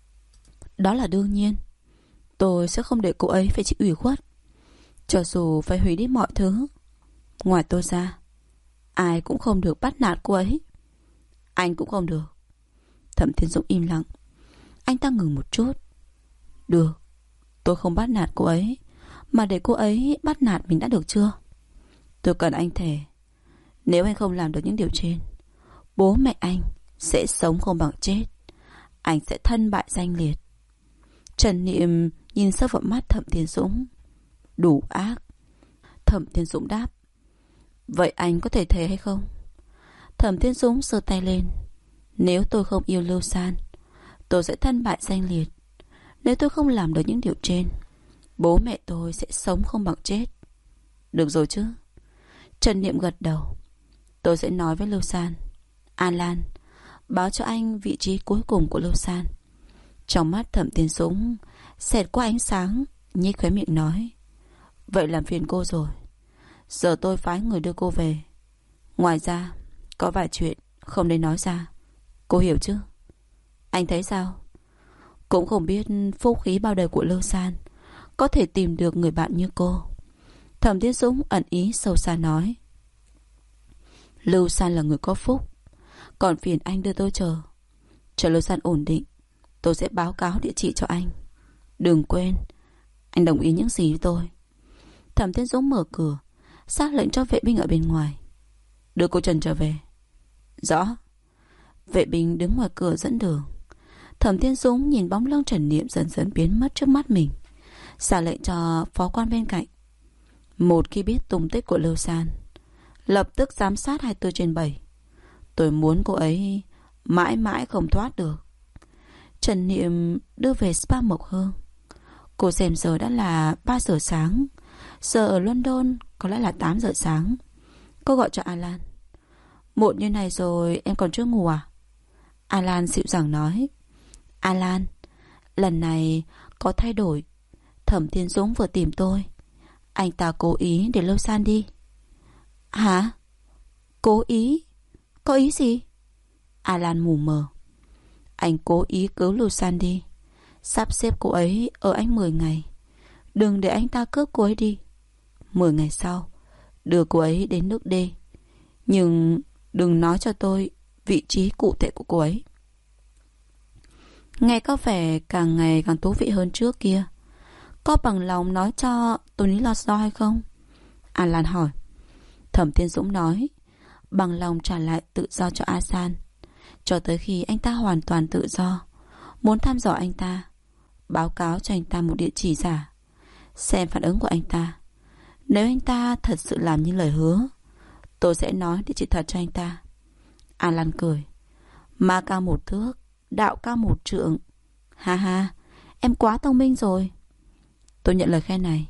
Đó là đương nhiên. Tôi sẽ không để cô ấy phải chịu ủy khuất, cho dù phải hủy đi mọi thứ. Ngoài tôi ra, ai cũng không được bắt nạt cô ấy. Anh cũng không được. Thẩm Thiên Dũng im lặng. Anh ta ngừng một chút. Được, tôi không bắt nạt cô ấy, mà để cô ấy bắt nạt mình đã được chưa? Tôi cần anh thề, nếu anh không làm được những điều trên, bố mẹ anh sẽ sống không bằng chết. Anh sẽ thân bại danh liệt. Trần Niệm nhìn sâu vào mắt Thẩm Thiên Dũng. Đủ ác. Thẩm Thiên Dũng đáp. Vậy anh có thể thề hay không? Thẩm Thiên Dũng giơ tay lên. Nếu tôi không yêu Lưu San, tôi sẽ thân bại danh liệt. Nếu tôi không làm được những điều trên, bố mẹ tôi sẽ sống không bằng chết. Được rồi chứ? Trần Niệm gật đầu. Tôi sẽ nói với Lưu San. An Lan, báo cho anh vị trí cuối cùng của Lưu San. Trong mắt Thẩm Thiên Dũng xẹt qua ánh sáng, nhếch khóe miệng nói. Vậy làm phiền cô rồi. Giờ tôi phái người đưa cô về. Ngoài ra, có vài chuyện không nên nói ra. Cô hiểu chứ? Anh thấy sao? Cũng không biết phúc khí bao đời của Lưu San có thể tìm được người bạn như cô. Thẩm Thiên Dũng ẩn ý sâu xa nói. Lưu San là người có phúc, còn phiền anh đưa tôi chờ. Chờ Lưu San ổn định, tôi sẽ báo cáo địa chỉ cho anh. Đừng quên, anh đồng ý những gì với tôi. Thẩm Thiên Dũng mở cửa, xác lệnh cho vệ binh ở bên ngoài. Đưa cô Trần trở về. Rõ. Vệ binh đứng ngoài cửa dẫn đường. Thẩm Thiên Dũng nhìn bóng lưng Trần Niệm dần dần biến mất trước mắt mình, ra lệnh cho phó quan bên cạnh. Một khi biết tung tích của Lưu San, lập tức giám sát 24/7. Tôi muốn cô ấy mãi mãi không thoát được. Trần Niệm đưa về spa Mộc Hương. Cô xem giờ đã là 3 giờ sáng. Giờ ở London có lẽ là 8 giờ sáng. Cô gọi cho Alan. Muộn như này rồi em còn chưa ngủ à? Alan dịu dàng nói. Alan, lần này có thay đổi. Thẩm Thiên Dũng vừa tìm tôi. Anh ta cố ý để Lưu San đi. Hả? Cố ý? Có ý gì? Alan mù mờ. Anh cố ý cứu Lưu San đi, sắp xếp cô ấy ở anh 10 ngày. Đừng để anh ta cướp cô ấy đi. 10 ngày sau đưa cô ấy đến nước D. Nhưng đừng nói cho tôi vị trí cụ thể của cô ấy. Nghe có vẻ càng ngày càng thú vị hơn trước kia. Có bằng lòng nói cho tôi lý do hay không? Alan hỏi. Thẩm Thiên Dũng nói bằng lòng trả lại tự do cho Asan, cho tới khi anh ta hoàn toàn tự do. Muốn thăm dò anh ta, báo cáo cho anh ta một địa chỉ giả, xem phản ứng của anh ta. Nếu anh ta thật sự làm như lời hứa, tôi sẽ nói địa chỉ thật cho anh ta. Alan cười. Ma cao 1 thước, đạo cao 1 trượng. Ha ha, em quá thông minh rồi. Tôi nhận lời khen này.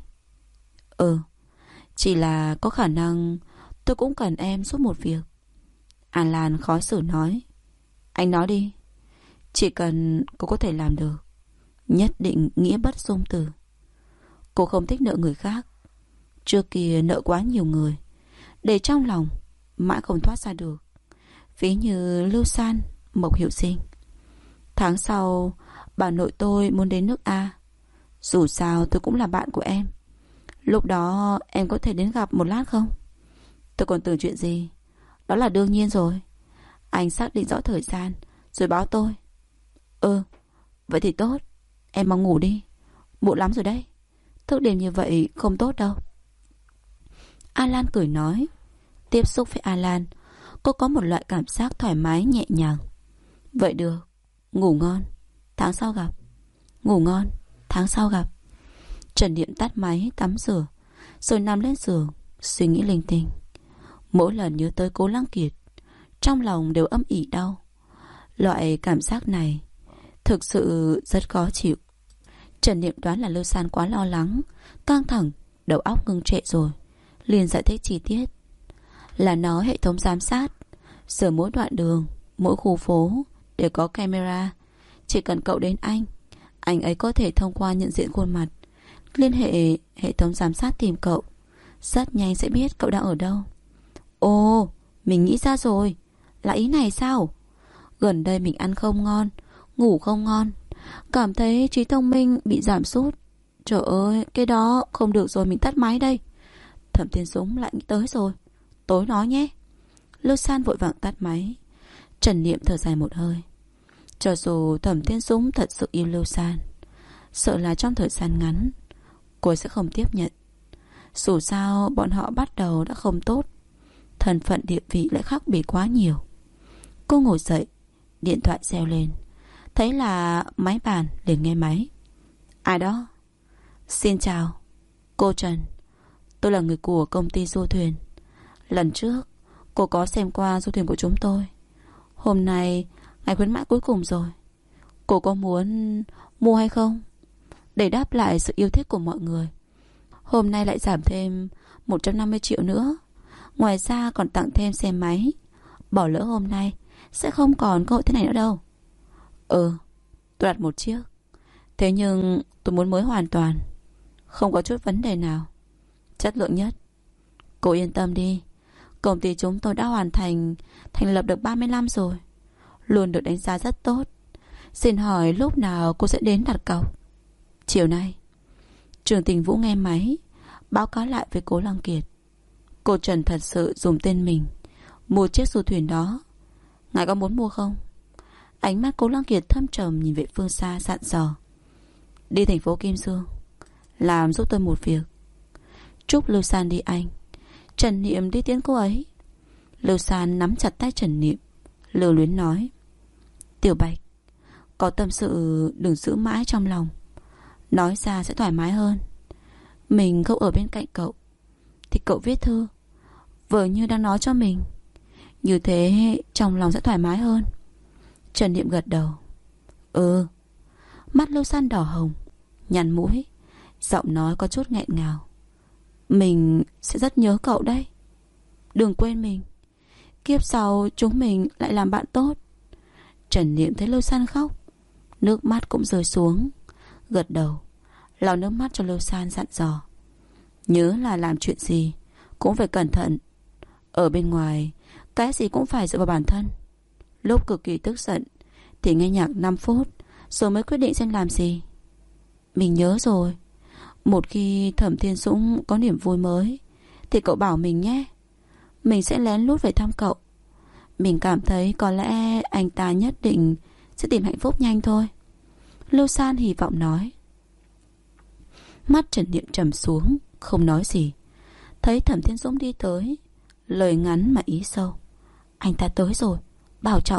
Chỉ là có khả năng tôi cũng cần em giúp một việc. Alan khó xử nói. Anh nói đi. Chỉ cần cô có thể làm được, nhất định nghĩa bất dung từ. Cô không thích nợ người khác. Trước kia nợ quá nhiều người, để trong lòng mãi không thoát ra được. Ví như Lưu San, Mộc Hiểu Sinh. Tháng sau bà nội tôi muốn đến nước A. Dù sao tôi cũng là bạn của em. Lúc đó em có thể đến gặp một lát không? Tôi còn tưởng chuyện gì. Đó là đương nhiên rồi. Anh xác định rõ thời gian rồi báo tôi. Vậy thì tốt. Em mau ngủ đi, muộn lắm rồi đấy. Thức đêm như vậy không tốt đâu. Alan cười nói. Tiếp xúc với Alan, Cô có một loại cảm giác thoải mái nhẹ nhàng. Vậy được, ngủ ngon, tháng sau gặp. Ngủ ngon, tháng sau gặp. Trần Niệm tắt máy tắm rửa, rồi nằm lên giường suy nghĩ linh tinh. Mỗi lần nhớ tới Cố Lăng Kiệt, trong lòng đều âm ỉ đau. Loại cảm giác này thực sự rất khó chịu. Trần Niệm đoán là Lưu San quá lo lắng, căng thẳng, đầu óc ngưng trệ rồi, liền giải thích chi tiết. Là nói hệ thống giám sát, giờ mỗi đoạn đường, mỗi khu phố đều có camera. Chỉ cần cậu đến anh ấy có thể thông qua nhận diện khuôn mặt liên hệ hệ thống giám sát tìm cậu. Rất nhanh sẽ biết cậu đang ở đâu. Ồ, mình nghĩ ra rồi. Là ý này sao? Gần đây mình ăn không ngon, ngủ không ngon, cảm thấy trí thông minh bị giảm sút. Trời ơi, cái đó không được rồi, mình tắt máy đây. Thẩm Thiên Dũng lại nghĩ tới rồi. Tối nói nhé. Lưu San vội vàng tắt máy. Trần Niệm thở dài một hơi. Cho dù Thẩm Thiên Dũng thật sự yêu Lưu San, sợ là trong thời gian ngắn cô sẽ không tiếp nhận. Dù sao bọn họ bắt đầu đã không tốt, thân phận địa vị lại khác biệt quá nhiều. Cô ngồi dậy, điện thoại reo lên. Thấy là máy bàn liền nghe máy. Ai đó? Xin chào, cô Trần. Tôi là người của công ty du thuyền. Lần trước cô có xem qua du thuyền của chúng tôi. Hôm nay ngày khuyến mãi cuối cùng rồi. Cô có muốn mua hay không? Để đáp lại sự yêu thích của mọi người, hôm nay lại giảm thêm 150 triệu nữa. Ngoài ra còn tặng thêm xe máy. Bỏ lỡ hôm nay sẽ không còn cơ hội thế này nữa đâu. Tôi đặt một chiếc. Thế nhưng tôi muốn mới hoàn toàn, không có chút vấn đề nào, chất lượng nhất. Cô yên tâm đi, công ty chúng tôi đã hoàn thành thành lập được 30 năm rồi, luôn được đánh giá rất tốt. Xin hỏi lúc nào cô sẽ đến đặt cọc? Chiều nay. Trường Tình Vũ nghe máy, báo cáo lại với Cố Lăng Kiệt. Cô Trần thật sự dùng tên mình mua chiếc du thuyền đó. Ngài có muốn mua không? Ánh mắt Cố Lăng Kiệt thâm trầm nhìn về phương xa, dặn dò. Đi thành phố Kim Dương, làm giúp tôi một việc. Chúc Lưu San đi anh. Trần Niệm đi tiễn cô ấy. Lưu San nắm chặt tay Trần Niệm, lưu luyến nói. Tiểu Bạch, có tâm sự đừng giữ mãi trong lòng, nói ra sẽ thoải mái hơn. Mình không ở bên cạnh cậu thì cậu viết thư vờ như đang nói cho mình, như thế trong lòng sẽ thoải mái hơn. Trần Niệm gật đầu. Mắt Lưu San đỏ hồng, nhăn mũi, giọng nói có chút nghẹn ngào. Mình sẽ rất nhớ cậu đấy. Đừng quên mình, kiếp sau chúng mình lại làm bạn tốt. Trần Niệm thấy Lưu San khóc, nước mắt cũng rơi xuống, gật đầu, lau nước mắt cho Lưu San, dặn dò. Nhớ là làm chuyện gì cũng phải cẩn thận. Ở bên ngoài cái gì cũng phải dựa vào bản thân. Lúc cực kỳ tức giận thì nghe nhạc 5 phút rồi mới quyết định xem làm gì. Mình nhớ rồi. Một khi Thẩm Thiên Dũng có niềm vui mới thì cậu bảo mình nhé. Mình sẽ lén lút về thăm cậu. Mình cảm thấy có lẽ anh ta nhất định sẽ tìm hạnh phúc nhanh thôi. Lưu San hy vọng nói. Mắt Trần Niệm trầm xuống, không nói gì. Thấy Thẩm Thiên Dũng đi tới, lời ngắn mà ý sâu. Anh ta tới rồi, bảo trọng.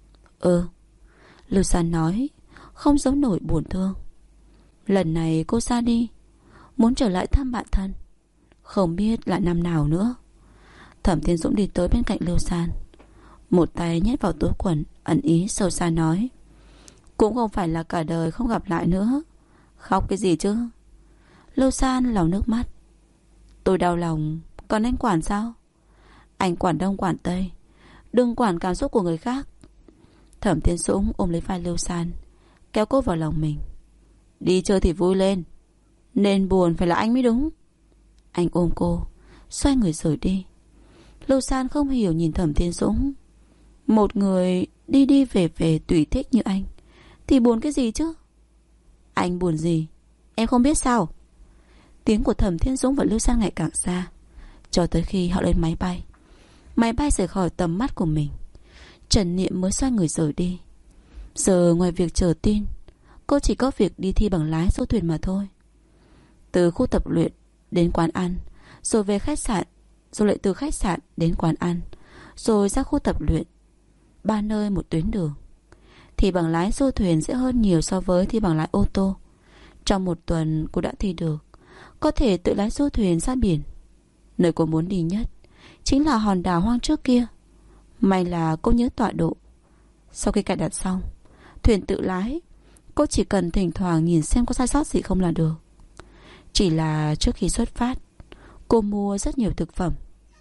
Lưu San nói, không giấu nổi buồn thương. Lần này cô ra đi, muốn trở lại thăm bạn thân, không biết là năm nào nữa. Thẩm Thiên Dũng đi tới bên cạnh Lưu San, một tay nhét vào túi quần, ẩn ý sâu xa nói. Cũng không phải là cả đời không gặp lại nữa. Khóc cái gì chứ? Lưu San lau nước mắt. Tôi đau lòng, còn anh quản sao? Anh quản đông quản tây, đừng quản cảm xúc của người khác. Thẩm Thiên Dũng ôm lấy vai Lưu San, kéo cô vào lòng mình. Đi chơi thì vui lên, nên buồn phải là anh mới đúng. Anh ôm cô, xoay người rời đi. Lưu San không hiểu nhìn Thẩm Thiên Dũng. Một người đi đi về về tùy thích như anh thì buồn cái gì chứ? Anh buồn gì em không biết sao? Tiếng của Thẩm Thiên Dũng và Lưu San ngày càng xa, cho tới khi họ lên máy bay. Máy bay rời khỏi tầm mắt của mình, Trần Niệm mới xoay người rời đi. Giờ ngoài việc chờ tin, cô chỉ có việc đi thi bằng lái du thuyền mà thôi. Từ khu tập luyện đến quán ăn, rồi về khách sạn, rồi lại từ khách sạn đến quán ăn, rồi ra khu tập luyện. 3 nơi một tuyến đường. Thì bằng lái du thuyền sẽ hơn nhiều so với thi bằng lái ô tô. Trong 1 tuần cô đã thi được, có thể tự lái du thuyền ra biển. Nơi cô muốn đi nhất chính là hòn đảo hoang trước kia. May là cô nhớ tọa độ. Sau khi cài đặt xong, thuyền tự lái, cô chỉ cần thỉnh thoảng nhìn xem có sai sót gì không là được. Chỉ là trước khi xuất phát, cô mua rất nhiều thực phẩm.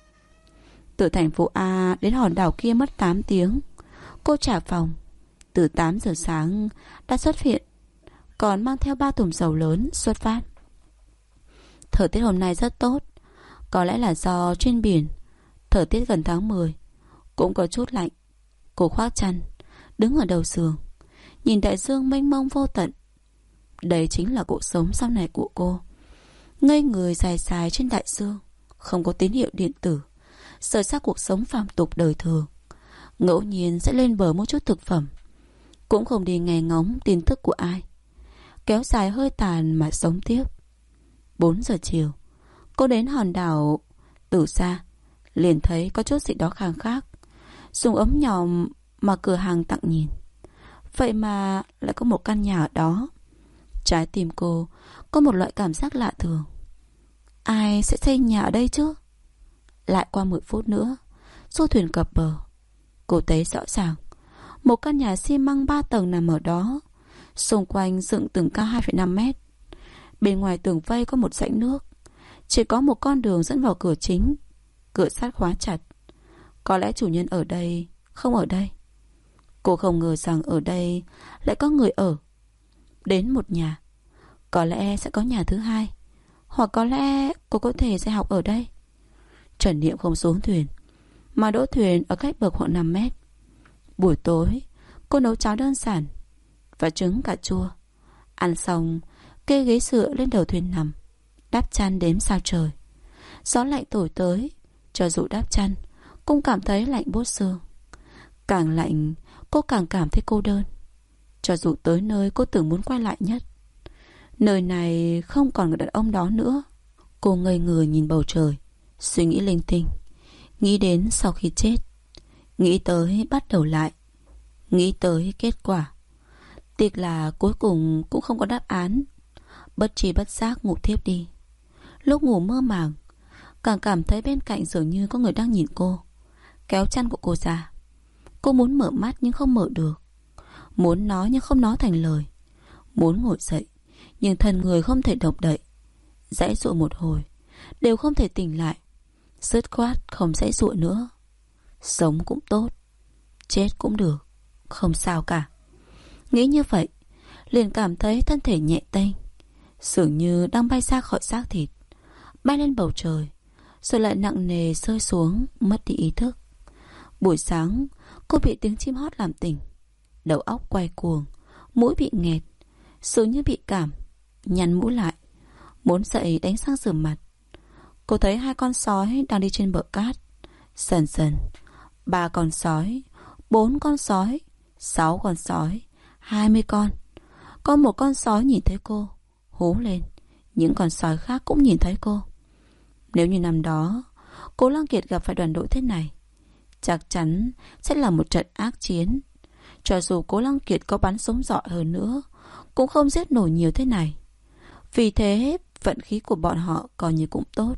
Từ thành phố A đến hòn đảo kia mất 8 tiếng. Cô trả phòng. Từ 8 giờ sáng đã xuất hiện, còn mang theo 3 thùng dầu lớn xuất phát. Thời tiết hôm nay rất tốt. Có lẽ là do trên biển, thời tiết gần tháng 10, cũng có chút lạnh. Cô khoác chăn, đứng ở đầu giường, nhìn đại dương mênh mông vô tận. Đây chính là cuộc sống sau này của cô. Ngây người dài dài trên đại dương, không có tín hiệu điện tử, rời xa cuộc sống phàm tục đời thường. Ngẫu nhiên sẽ lên bờ mua chút thực phẩm, cũng không đi nghe ngóng tin tức của ai, kéo dài hơi tàn mà sống tiếp. 4 giờ chiều, cô đến hòn đảo. Từ xa liền thấy có chút gì đó khang khác. Dùng ống nhòm mà cửa hàng tặng nhìn. Vậy mà lại có một căn nhà ở đó. Trái tim cô có một loại cảm giác lạ thường. Ai sẽ xây nhà ở đây chứ? Lại qua 10 phút nữa, du thuyền cập bờ. Cô thấy rõ ràng một căn nhà xi măng 3 tầng nằm ở đó. Xung quanh dựng tường cao 2,5 mét. Bên ngoài tường vây có một rãnh nước. Chỉ có một con đường dẫn vào cửa chính. Cửa sắt khóa chặt. Có lẽ chủ nhân ở đây không ở đây. Cô không ngờ rằng ở đây lại có người ở. Đến một nhà, có lẽ sẽ có nhà thứ hai. Hoặc có lẽ cô có thể sẽ học ở đây. Trần Niệm không xuống thuyền, mà đỗ thuyền ở cách bờ khoảng 5 mét. Buổi tối, cô nấu cháo đơn giản và trứng cà chua. Ăn xong, kê ghế dựa lên đầu thuyền nằm, đắp chăn đếm sao trời. Gió lạnh thổi tới, cho dù đắp chăn cũng cảm thấy lạnh buốt xương. Càng lạnh, cô càng cảm thấy cô đơn. Cho dù tới nơi cô tưởng muốn quay lại nhất, nơi này không còn người đàn ông đó nữa. Cô ngây người nhìn bầu trời, suy nghĩ linh tinh. Nghĩ đến sau khi chết, nghĩ tới bắt đầu lại, nghĩ tới kết quả. Tiếc là cuối cùng cũng không có đáp án. Bất tri bất giác ngủ thiếp đi. Lúc ngủ mơ màng, càng cảm thấy bên cạnh dường như có người đang nhìn cô, kéo chăn của cô ra. Cô muốn mở mắt nhưng không mở được, muốn nói nhưng không nói thành lời, muốn ngồi dậy nhưng thân người không thể động đậy. Giãy giụa một hồi đều không thể tỉnh lại. Dứt khoát không giãy giụa nữa. Sống cũng tốt, chết cũng được, không sao cả. Nghĩ như vậy, liền cảm thấy thân thể nhẹ tênh, dường như đang bay ra khỏi xác thịt, bay lên bầu trời, rồi lại nặng nề rơi xuống, mất đi ý thức. Buổi sáng, cô bị tiếng chim hót làm tỉnh. Đầu óc quay cuồng, mũi bị nghẹt, dường như bị cảm, nhăn mũi lại, muốn dậy đánh răng rửa mặt. Cô thấy 2 con sói đang đi trên bờ cát. Dần dần, 3 con sói, 4 con sói, 6 con sói, 20 con. Có một con sói nhìn thấy cô, hú lên. Những con sói khác cũng nhìn thấy cô. Nếu như năm đó Cố Lăng Kiệt gặp phải đoàn đội thế này, chắc chắn sẽ là một trận ác chiến. Cho dù Cố Lăng Kiệt có bắn súng giỏi hơn nữa, cũng không giết nổi nhiều thế này. Vì thế vận khí của bọn họ coi như cũng tốt,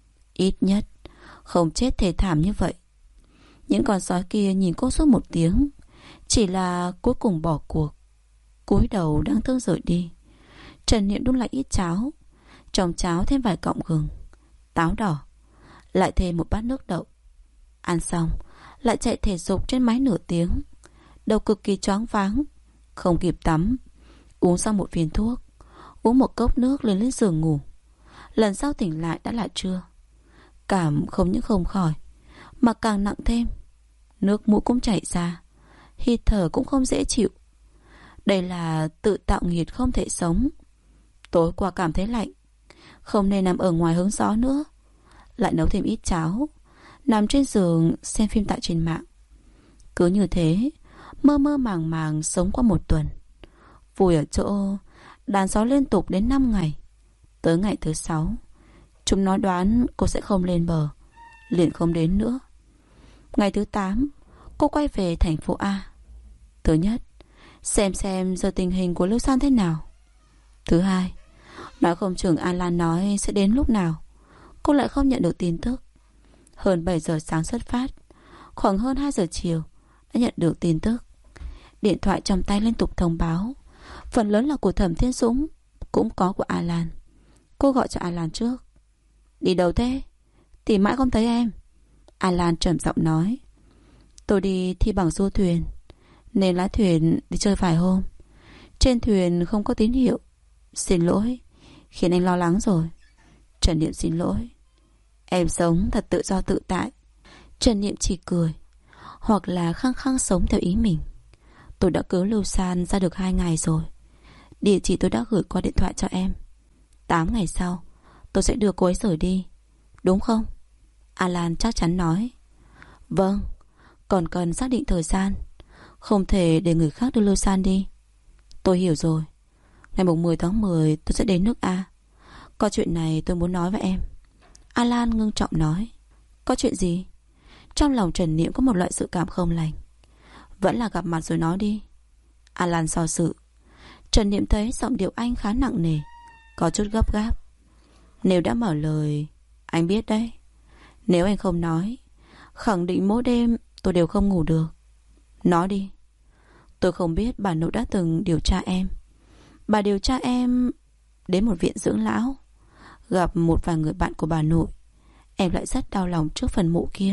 ít nhất không chết thê thảm như vậy. Những con sói kia nhìn cô suốt 1 tiếng, chỉ là cuối cùng bỏ cuộc, cúi đầu đáng thương rời đi. Trần Niệm đun lại ít cháo, trong cháo thêm vài cọng gừng, táo đỏ, lại thêm một bát nước đậu. Ăn xong lại chạy thể dục trên máy nửa tiếng. Đầu cực kỳ choáng váng, không kịp tắm. Uống xong một viên thuốc, uống một cốc nước lên lên giường ngủ. Lần sau tỉnh lại đã là trưa. Cảm không những không khỏi, mà càng nặng thêm. Nước mũi cũng chảy ra, hít thở cũng không dễ chịu. Đây là tự tạo nghiệt không thể sống. Tối qua cảm thấy lạnh, không nên nằm ở ngoài hứng gió nữa. Lại nấu thêm ít cháo, nằm trên giường xem phim tại trên mạng. Cứ như thế, mơ mơ màng màng sống qua 1 tuần. Vui ở chỗ đàn gió liên tục đến 5 ngày. Tới ngày thứ 6, chúng nó đoán cô sẽ không lên bờ, liền không đến nữa. Ngày thứ 8, cô quay về thành phố A. Thứ nhất, xem giờ tình hình của Lưu San thế nào. Thứ hai, nói không chừng Alan nói sẽ đến lúc nào. Cô lại không nhận được tin tức. Hơn 7 giờ sáng xuất phát, khoảng hơn 2 giờ chiều đã nhận được tin tức. Điện thoại trong tay liên tục thông báo. Phần lớn là của Thẩm Thiên Dũng, cũng có của Alan. Cô gọi cho Alan trước. Đi đâu thế? Tìm mãi không thấy em. Alan trầm giọng nói. Tôi đi thi bằng du thuyền, nên lái thuyền đi chơi vài hôm. Trên thuyền không có tín hiệu. Xin lỗi, khiến anh lo lắng rồi. Trần Niệm xin lỗi. Em sống thật tự do tự tại. Trần Niệm chỉ cười. Hoặc là khăng khăng sống theo ý mình. Tôi đã cứu Lưu San ra được 2 ngày rồi. Địa chỉ tôi đã gửi qua điện thoại cho em. 8 ngày sau tôi sẽ đưa cô ấy rời đi, đúng không? Alan chắc chắn nói. Vâng, còn cần xác định thời gian. Không thể để người khác đưa Lưu San đi. Tôi hiểu rồi. Ngày 10 tháng 10 tôi sẽ đến nước A. Có chuyện này tôi muốn nói với em. Alan ngưng trọng nói. Có chuyện gì? Trong lòng Trần Niệm có một loại dự cảm không lành. Vẫn là gặp mặt rồi nói đi. Alan do dự. Trần Niệm thấy giọng điệu anh khá nặng nề, có chút gấp gáp. Nếu đã mở lời, anh biết đấy. Nếu anh không nói, khẳng định mỗi đêm tôi đều không ngủ được. Nói đi. Tôi không biết bà nội đã từng điều tra em. Bà điều tra em đến một viện dưỡng lão, gặp một vài người bạn của bà nội. Em lại rất đau lòng trước phần mộ kia.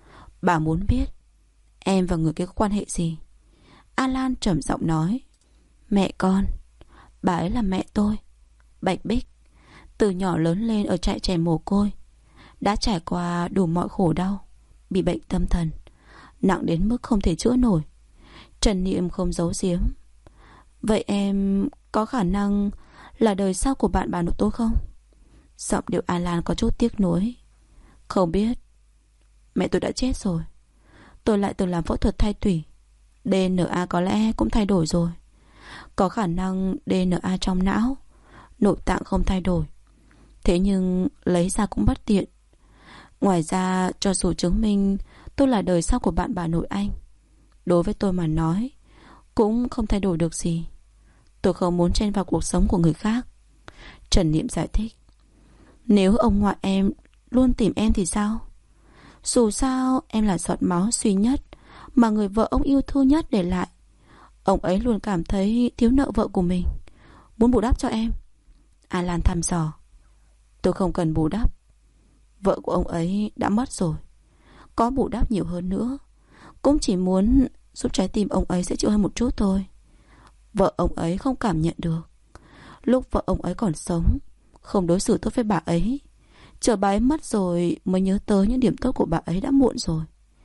Bà muốn biết em và người kia có quan hệ gì. Alan trầm giọng nói. Mẹ con. Bà ấy là mẹ tôi, Bạch Bích. Từ nhỏ lớn lên ở trại trẻ mồ côi, đã trải qua đủ mọi khổ đau. Bị bệnh tâm thần nặng đến mức không thể chữa nổi. Trần Niệm không giấu giếm. Vậy em có khả năng là đời sau của bạn bà nội tôi không? Giọng điệu Alan có chút tiếc nuối. Không biết. Mẹ tôi đã chết rồi. Tôi lại từng làm phẫu thuật thay tủy. DNA có lẽ cũng thay đổi rồi. Có khả năng DNA trong não, nội tạng không thay đổi. Thế nhưng lấy ra cũng bất tiện. Ngoài ra, cho dù chứng minh tôi là đời sau của bạn bà nội anh, đối với tôi mà nói cũng không thay đổi được gì. Tôi không muốn chen vào cuộc sống của người khác. Trần Niệm giải thích. Nếu ông ngoại em luôn tìm em thì sao? Dù sao em là giọt máu duy nhất mà người vợ ông yêu thương nhất để lại. Ông ấy luôn cảm thấy thiếu nợ vợ của mình, muốn bù đắp cho em. Alan thăm dò. Tôi không cần bù đắp. Vợ của ông ấy đã mất rồi. Có bù đắp nhiều hơn nữa cũng chỉ muốn giúp trái tim ông ấy dễ chịu hơn một chút thôi. Vợ ông ấy không cảm nhận được. Lúc vợ ông ấy còn sống, không đối xử tốt với bà ấy. Chờ bà ấy mất rồi mới nhớ tới những điểm tốt của bà ấy đã muộn rồi.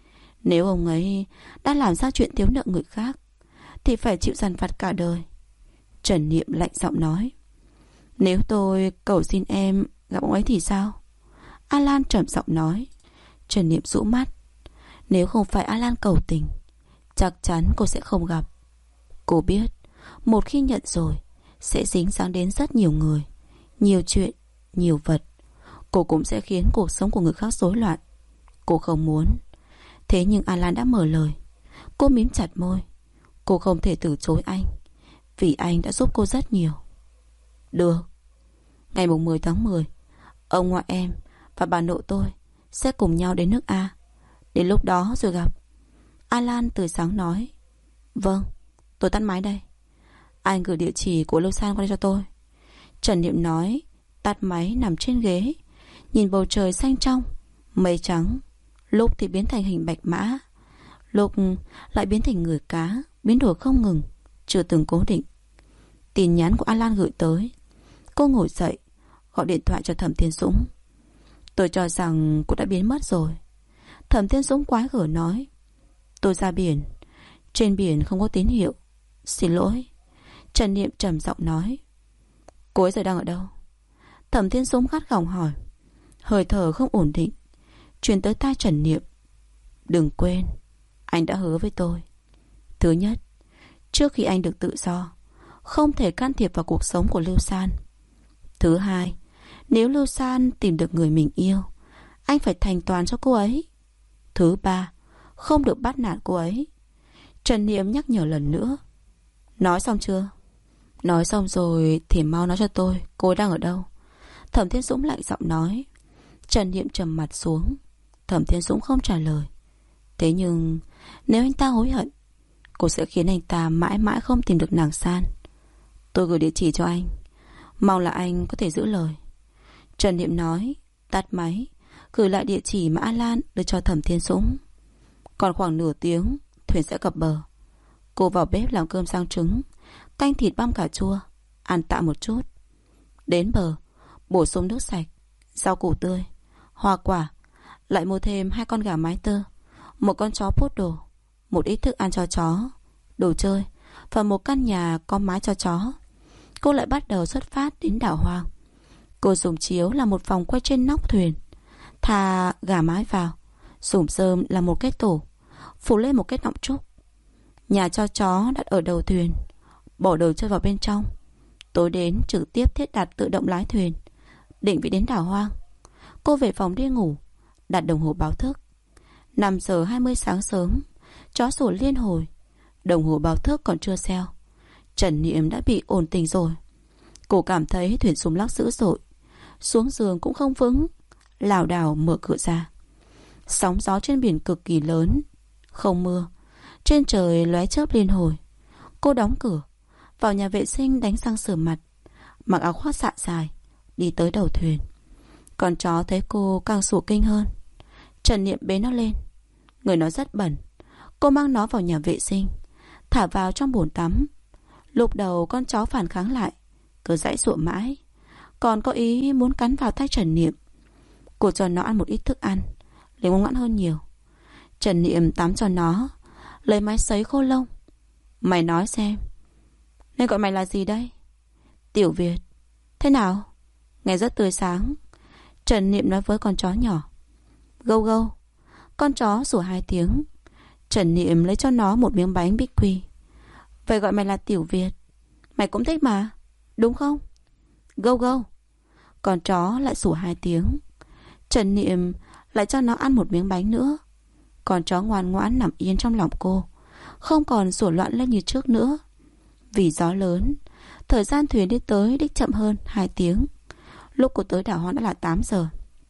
Nếu ông ấy đã làm ra chuyện thiếu nợ người khác thì phải chịu dằn vặt cả đời. Trần Niệm lạnh giọng nói. Nếu tôi cầu xin em gặp ông ấy thì sao? Alan trầm giọng nói. Trần Niệm rũ mắt. Nếu không phải Alan cầu tình, chắc chắn cô sẽ không gặp. Cô biết một khi nhận rồi sẽ dính dáng đến rất nhiều người, nhiều chuyện, nhiều vật. Cô cũng sẽ khiến cuộc sống của người khác rối loạn. Cô không muốn. Thế nhưng Alan đã mở lời. Cô mím chặt môi. Cô không thể từ chối anh, vì anh đã giúp cô rất nhiều. Được. Ngày 10 tháng 10 ông ngoại em và bà nội tôi sẽ cùng nhau đến nước A. Đến lúc đó rồi gặp. Alan từ sáng nói. Vâng, tôi tắt máy đây. Anh gửi địa chỉ của Lưu San qua đây cho tôi. Trần Niệm nói. Tắt máy nằm trên ghế, nhìn bầu trời xanh trong, mây trắng. Lúc thì biến thành hình bạch mã, lúc lại biến thành người cá, biến đổi không ngừng, chưa từng cố định. Tin nhắn của Alan gửi tới. Cô ngồi dậy, gọi điện thoại cho Thẩm Thiên Dũng. Tôi cho rằng cô đã biến mất rồi. Thẩm Thiên Dũng quái gở nói. Tôi ra biển, trên biển không có tín hiệu. Xin lỗi. Trần Niệm trầm giọng nói. Cô ấy giờ đang ở đâu? Thẩm Thiên Dũng gắt gỏng hỏi. Hơi thở không ổn định truyền tới tai Trần Niệm. Đừng quên, anh đã hứa với tôi. Thứ nhất, trước khi anh được tự do, không thể can thiệp vào cuộc sống của Lưu San. Thứ hai, nếu Lưu San tìm được người mình yêu, anh phải thành toàn cho cô ấy. Thứ ba, không được bắt nạt cô ấy. Trần Niệm nhắc nhở lần nữa. Nói xong chưa? Nói xong rồi thì mau nói cho tôi cô ấy đang ở đâu. Thẩm Thiên Dũng lạnh giọng nói. Trần Niệm trầm mặt xuống. Thẩm Thiên Dũng không trả lời. Thế nhưng nếu anh ta hối hận, cô sẽ khiến anh ta mãi mãi không tìm được nàng San. Tôi gửi địa chỉ cho anh, mong là anh có thể giữ lời. Trần Niệm nói, tắt máy, gửi lại địa chỉ mà A Lan đưa cho Thẩm Thiên Dũng. Còn khoảng nửa tiếng thuyền sẽ cập bờ. Cô vào bếp làm cơm rang trứng, canh thịt băm cà chua, ăn tạm một chút. Đến bờ, bổ sung nước sạch, rau củ tươi, hoa quả, lại mua thêm 2 con gà mái tơ, một con chó poodle, một ít thức ăn cho chó, đồ chơi và một căn nhà có mái cho chó. Cô lại bắt đầu xuất phát đến đảo hoang. Cô dùng chiếu làm một vòng quay trên nóc thuyền, thả gà mái vào, dùng rơm làm một cái tổ, phủ lên một cái nọng trúc. Nhà cho chó đặt ở đầu thuyền, bỏ đồ chơi vào bên trong. Tối đến trực tiếp thiết đặt tự động lái thuyền, định vị đến đảo hoang. Cô về phòng đi ngủ, đặt đồng hồ báo thức. 5 giờ 20 sáng sớm, chó sủa liên hồi, đồng hồ báo thức còn chưa reo. Trần Niệm đã bị ổn tỉnh rồi. Cô cảm thấy thuyền xung lắc dữ dội, xuống giường cũng không vững, lảo đảo mở cửa ra. Sóng gió trên biển cực kỳ lớn, không mưa, trên trời lóe chớp liên hồi. Cô đóng cửa, vào nhà vệ sinh đánh răng rửa mặt, mặc áo khoác xạ dài, đi tới đầu thuyền. Con chó thấy cô càng sủa kinh hơn. Trần Niệm bế nó lên. Người nó rất bẩn. Cô mang nó vào nhà vệ sinh, thả vào trong bồn tắm. Lúc đầu con chó phản kháng lại, cứ giãy giụa mãi, còn có ý muốn cắn vào tay Trần Niệm. Cô cho nó ăn một ít thức ăn, liền ngoan ngoãn hơn nhiều. Trần Niệm tắm cho nó, lấy máy sấy khô lông. Mày nói xem, nên gọi mày là gì đây? Tiểu Việt. Thế nào? Nghe rất tươi sáng. Trần Niệm nói với con chó nhỏ. Gâu gâu. Con chó sủa 2 tiếng. Trần Niệm lấy cho nó một miếng bánh bích quy. Vậy gọi mày là Tiểu Việt, mày cũng thích mà, đúng không? Gâu gâu. Con chó lại sủa 2 tiếng. Trần Niệm lại cho nó ăn một miếng bánh nữa. Con chó ngoan ngoãn nằm yên trong lòng cô, không còn sủa loạn lên như trước nữa. Vì gió lớn, thời gian thuyền đi tới đích chậm hơn 2 tiếng. Lúc cô tới đảo hoang đã là 8 giờ.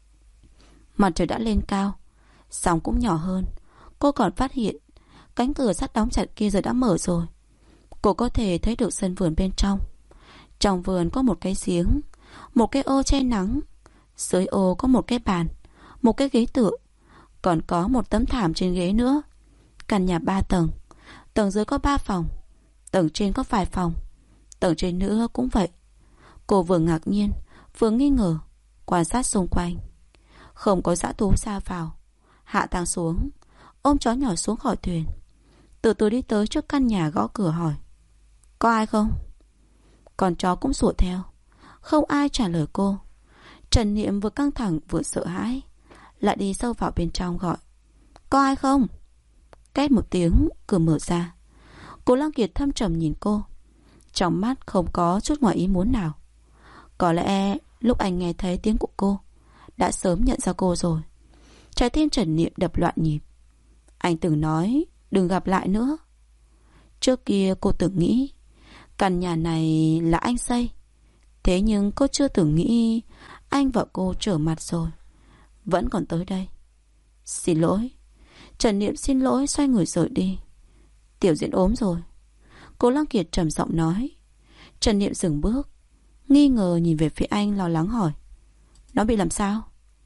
Mặt trời đã lên cao, sóng cũng nhỏ hơn. Cô còn phát hiện cánh cửa sắt đóng chặt kia giờ đã mở rồi. Cô có thể thấy được sân vườn bên trong. Trong vườn có một cái giếng, một cái ô che nắng. Dưới ô có một cái bàn, một cái ghế tựa, còn có một tấm thảm trên ghế nữa. Căn nhà 3 tầng, tầng dưới có 3 phòng, tầng trên có vài phòng, tầng trên nữa cũng vậy. Cô vừa ngạc nhiên vừa nghi ngờ, quan sát xung quanh. Không có dã thú ra vào. Hạ tang xuống, ôm chó nhỏ xuống khỏi thuyền, từ từ đi tới trước căn nhà gõ cửa hỏi. Có ai không? Con chó cũng sủa theo. Không ai trả lời cô. Trần Niệm vừa căng thẳng vừa sợ hãi, lại đi sâu vào bên trong gọi. Có ai không? Két một tiếng, cửa mở ra. Cố Lăng Kiệt thâm trầm nhìn cô, trong mắt không có chút ngoài ý muốn nào. Có lẽ lúc anh nghe thấy tiếng của cô, đã sớm nhận ra cô rồi. Trái tim Trần Niệm đập loạn nhịp. Anh từng nói đừng gặp lại nữa. Trước kia cô từng nghĩ căn nhà này là anh xây. Thế nhưng cô chưa từng nghĩ anh và cô trở mặt rồi, vẫn còn tới đây. Xin lỗi. Trần Niệm xin lỗi, xoay người rời đi. Tiểu Diễn ốm rồi, Cố Lăng Kiệt trầm giọng nói. Trần Niệm dừng bước, nghi ngờ nhìn về phía anh, lo lắng hỏi. Nó bị làm sao?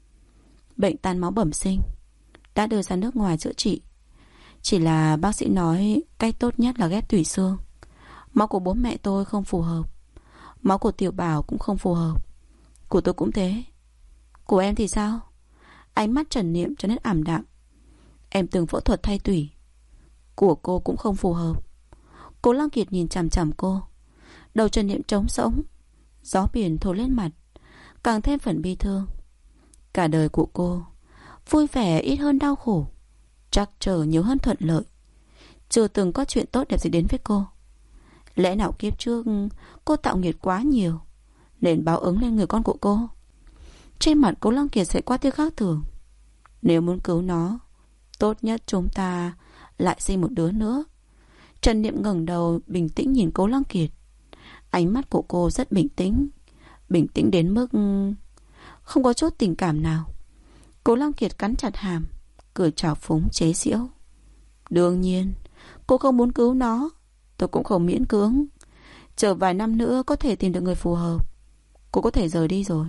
Bệnh tan máu bẩm sinh, đã đưa ra nước ngoài chữa trị. Chỉ là bác sĩ nói cách tốt nhất là ghép tủy xương. Máu của bố mẹ tôi không phù hợp, máu của Tiểu Bảo cũng không phù hợp, của tôi cũng thế. Của em thì sao? Ánh mắt Trần Niệm trở nên ảm đạm. Em từng phẫu thuật thay tủy. Của cô cũng không phù hợp. Cố Lăng Kiệt nhìn chằm chằm cô. Đầu Trần Niệm trống rỗng, gió biển thổi lên mặt, càng thêm phần bi thương. Cả đời của cô vui vẻ ít hơn đau khổ, trắc trở nhiều hơn thuận lợi. Chưa từng có chuyện tốt đẹp gì đến với cô. Lẽ nào kiếp trước cô tạo nghiệt quá nhiều, nên báo ứng lên người con của cô? Trên mặt Cố Lăng Kiệt sẽ qua tia khác thường. Nếu muốn cứu nó, Tốt nhất chúng ta lại sinh một đứa nữa. Trần Niệm ngẩng đầu bình tĩnh nhìn Cố Lăng Kiệt. Ánh mắt của cô rất bình tĩnh. Bình tĩnh đến mức không có chút tình cảm nào. Cố Lăng Kiệt cắn chặt hàm, cười trào phúng chế giễu. Đương nhiên cô không muốn cứu nó, tôi cũng không miễn cưỡng. Chờ vài năm nữa có thể tìm được người phù hợp, cô có thể rời đi rồi.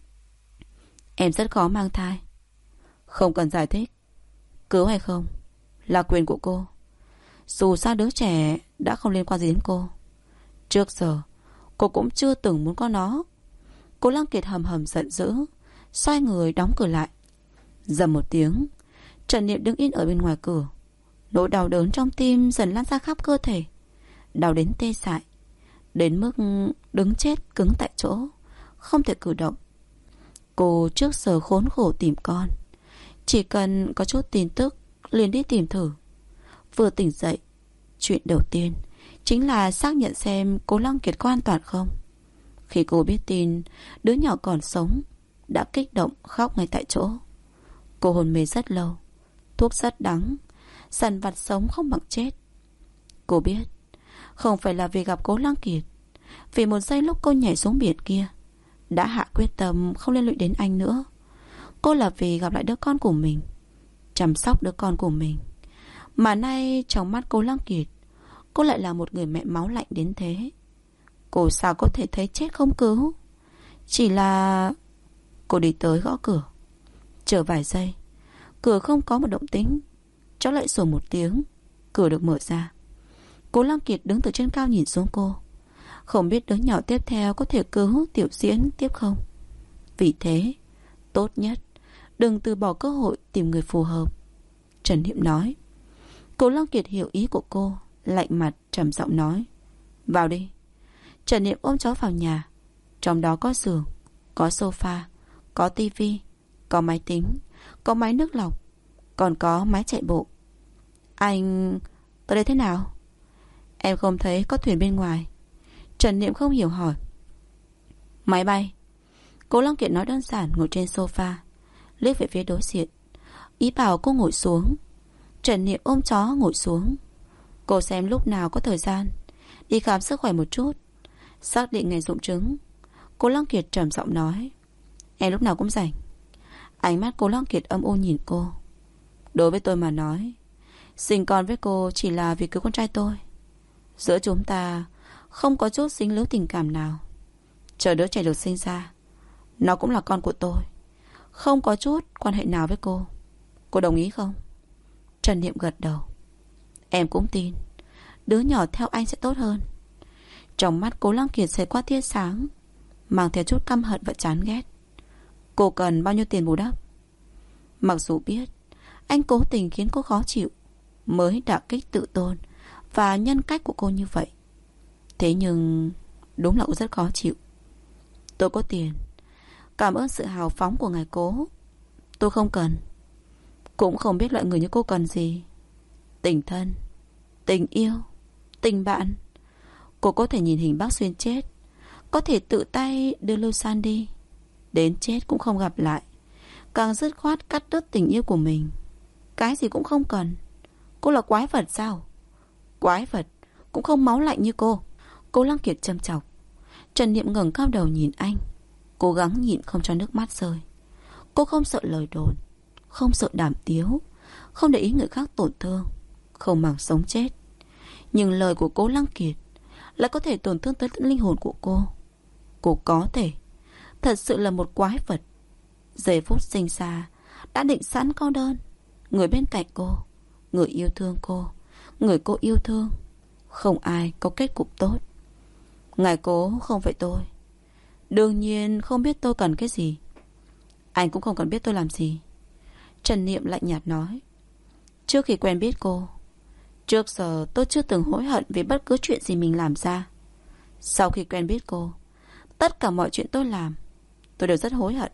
Em rất khó mang thai. Không cần giải thích. Cứu hay không là quyền của cô. Dù sao đứa trẻ đã không liên quan gì đến cô. Trước giờ cô cũng chưa từng muốn có nó. Cố Lăng Kiệt hầm hầm giận dữ, xoay người đóng cửa lại. Dầm một tiếng, Trần Niệm đứng yên ở bên ngoài cửa. Nỗi đau đớn trong tim dần lan ra khắp cơ thể, đau đến tê dại, đến mức đứng chết cứng tại chỗ, không thể cử động. Cô trước giờ khốn khổ tìm con, chỉ cần có chút tin tức liền đi tìm thử. Vừa tỉnh dậy, chuyện đầu tiên chính là xác nhận xem Cố Lăng Kiệt có an toàn không. Khi cô biết tin đứa nhỏ còn sống, đã kích động khóc ngay tại chỗ. Cô hôn mê rất lâu, thuốc rất đắng, dằn vặt sống không bằng chết. Cô biết không phải là vì gặp Cố Lăng Kiệt, vì một giây lúc cô nhảy xuống biển kia đã hạ quyết tâm không liên lụy đến anh nữa. Cô là vì gặp lại đứa con của mình, chăm sóc đứa con của mình. Mà nay trong mắt Cố Lăng Kiệt, cô lại là một người mẹ máu lạnh đến thế. Cô sao có thể thấy chết không cứu. Chỉ là cô đi tới gõ cửa. Chờ vài giây, cửa không có một động tĩnh. Cháu lại sủa một tiếng, cửa được mở ra. Cố Lăng Kiệt đứng từ trên cao nhìn xuống cô. Không biết đứa nhỏ tiếp theo có thể cứu Tiểu Diễn tiếp không. Vì thế tốt nhất đừng từ bỏ cơ hội tìm người phù hợp, Trần Niệm nói. Cố Lăng Kiệt hiểu ý của cô, lạnh mặt trầm giọng nói, vào đi. Trần Niệm ôm cháu vào nhà. Trong đó có giường, có sofa, có tivi, có máy tính, có máy nước lọc, còn có máy chạy bộ. Anh... tới đây thế nào? Em không thấy có thuyền bên ngoài. Trần Niệm không hiểu hỏi. Máy bay. Cố Lăng Kiệt nói đơn giản, ngồi trên sofa, liếc về phía đối diện, ý bảo cô ngồi xuống. Trần Niệm ôm chó ngồi xuống. Cô xem lúc nào có thời gian đi khám sức khỏe một chút, xác định ngày rụng trứng. Cố Lăng Kiệt trầm giọng nói, em lúc nào cũng rảnh. Ánh mắt Cố Lăng Kiệt âm u nhìn cô. Đối với tôi mà nói, sinh con với cô chỉ là vì cứu con trai tôi. Giữa chúng ta không có chút dính líu tình cảm nào. Chờ đứa trẻ được sinh ra, nó cũng là con của tôi, không có chút quan hệ nào với cô. Cô đồng ý không? Trần Niệm gật đầu. Em cũng tin đứa nhỏ theo anh sẽ tốt hơn. Trong mắt Cố Lăng Kiệt xẹt qua tia sáng, mang theo chút căm hận và chán ghét. Cô cần bao nhiêu tiền bù đắp? Mặc dù biết anh cố tình khiến cô khó chịu, mới đả kích tự tôn và nhân cách của cô như vậy, thế nhưng đúng là cô rất khó chịu. Tôi có tiền. Cảm ơn sự hào phóng của ngài Cố. Tôi không cần. Cũng không biết loại người như cô cần gì. Tình thân, tình yêu, tình bạn. Cô có thể nhìn hình bác Xuyên chết, có thể tự tay đưa Lưu San đi, đến chết cũng không gặp lại. Càng dứt khoát cắt đứt tình yêu của mình. Cái gì cũng không cần. Cô là quái vật sao? Quái vật cũng không máu lạnh như cô. Cố Lăng Kiệt châm chọc. Trần Niệm ngẩng cao đầu nhìn anh, cố gắng nhịn không cho nước mắt rơi. Cô không sợ lời đồn, không sợ đàm tiếu, không để ý người khác tổn thương, không màng sống chết. Nhưng lời của Cố Lăng Kiệt lại có thể tổn thương tới linh hồn của cô. Cô có thể thật sự là một quái vật. Giây phút sinh ra đã định sẵn câu đơn. Người bên cạnh cô, người yêu thương cô, người cô yêu thương, không ai có kết cục tốt. Ngài Cố không phải tôi, đương nhiên không biết tôi cần cái gì. Anh cũng không cần biết tôi làm gì. Trần Niệm lạnh nhạt nói. Trước khi quen biết cô, trước giờ tôi chưa từng hối hận vì bất cứ chuyện gì mình làm ra. Sau khi quen biết cô, tất cả mọi chuyện tôi làm, tôi đều rất hối hận.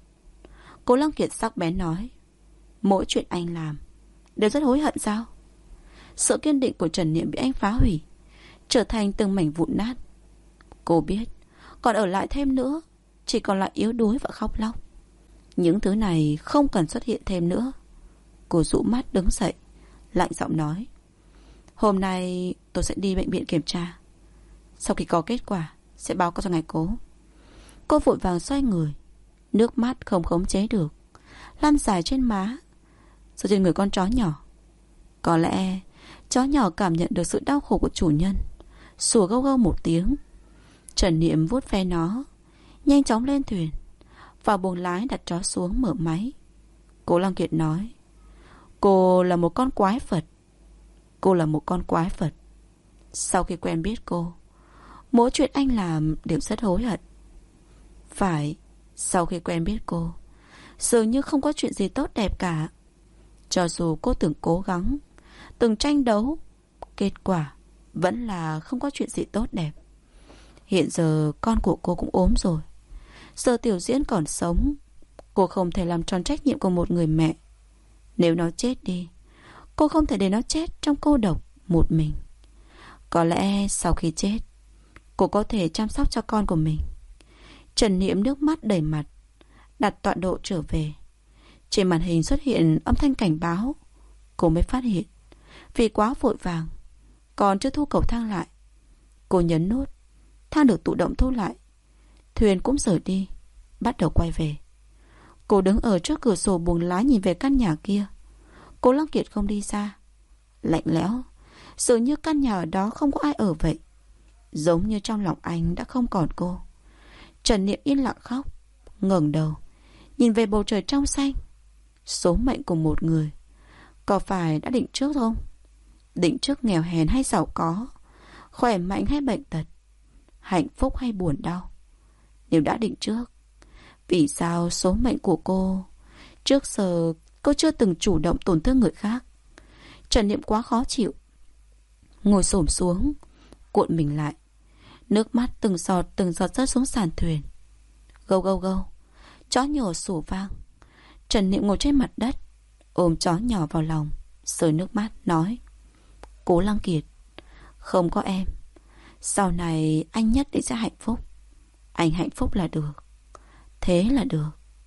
Cố Lăng Kiệt sắc bén nói. Mỗi chuyện anh làm đều rất hối hận sao? Sự kiên định của Trần Niệm bị anh phá hủy, trở thành từng mảnh vụn nát. Cô biết còn ở lại thêm nữa chỉ còn lại yếu đuối và khóc lóc. Những thứ này không cần xuất hiện thêm nữa. Cô rũ mắt đứng dậy, lạnh giọng nói: Hôm nay tôi sẽ đi bệnh viện kiểm tra. Sau khi có kết quả sẽ báo cáo cho ngài Cố. Cô vội vàng xoay người, nước mắt không khống chế được lan dài trên má, rồi trên người con chó nhỏ. Có lẽ chó nhỏ cảm nhận được sự đau khổ của chủ nhân, sủa gâu gâu một tiếng. Trần Niệm vuốt ve nó, nhanh chóng lên thuyền, vào buồng lái đặt chó xuống mở máy. Cố Lăng Kiệt nói: Cô là một con quái vật. Cô là một con quái vật. Sau khi quen biết cô, mỗi chuyện anh làm đều rất hối hận. Phải, sau khi quen biết cô, dường như không có chuyện gì tốt đẹp cả. Cho dù cô từng cố gắng, từng tranh đấu, kết quả vẫn là không có chuyện gì tốt đẹp. Hiện giờ con của cô cũng ốm rồi. Giờ Tiểu Diễn còn sống, cô không thể làm tròn trách nhiệm của một người mẹ. Nếu nó chết đi, cô không thể để nó chết trong cô độc một mình. Có lẽ sau khi chết, cô có thể chăm sóc cho con của mình. Trần Niệm nước mắt đầy mặt, đặt tọa độ trở về. Trên màn hình xuất hiện âm thanh cảnh báo. Cô mới phát hiện, vì quá vội vàng, còn chưa thu cầu thang lại. Cô nhấn nút, thang được tự động thu lại. Thuyền cũng rời đi, bắt đầu quay về. Cô đứng ở trước cửa sổ buồng lái nhìn về căn nhà kia. Cố Lăng Kiệt không đi ra. Lạnh lẽo, dường như căn nhà ở đó không có ai ở vậy. Giống như trong lòng anh đã không còn cô. Trần Niệm yên lặng khóc, ngẩng đầu nhìn về bầu trời trong xanh. Số mệnh của một người có phải đã định trước không? Định trước nghèo hèn hay giàu có, khỏe mạnh hay bệnh tật, hạnh phúc hay buồn đau? Nếu đã định trước, vì sao số mệnh của cô trước giờ cô chưa từng chủ động tổn thương người khác? Trần Niệm quá khó chịu, ngồi xổm xuống, cuộn mình lại. Nước mắt từng giọt rớt xuống sàn thuyền. Gâu gâu gâu, chó nhỏ sủa vang. Trần Niệm ngồi trên mặt đất, ôm chó nhỏ vào lòng, rơi nước mắt nói: Cố Lăng Kiệt, không có em, sau này anh nhất định sẽ hạnh phúc. Anh hạnh phúc là được, thế là được.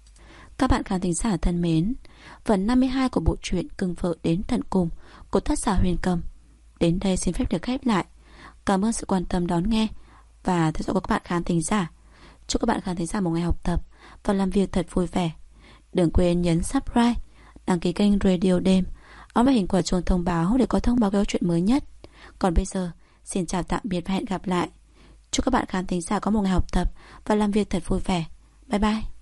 Các bạn khán thính giả thân mến, phần 52 của bộ truyện Cưng Vợ Đến Tận Cùng của tác giả Huyền Cầm đến đây xin phép được khép lại. Cảm ơn sự quan tâm đón nghe và theo dõi của các bạn khán thính giả. Chúc các bạn khán thính giả một ngày học tập và làm việc thật vui vẻ. Đừng quên nhấn subscribe, đăng ký kênh Radio Đêm, ấn vào hình quả chuông thông báo để có thông báo cái chuyện mới nhất. Còn bây giờ, xin chào tạm biệt và hẹn gặp lại. Chúc các bạn khán thính giả có một ngày học tập và làm việc thật vui vẻ. Bye bye.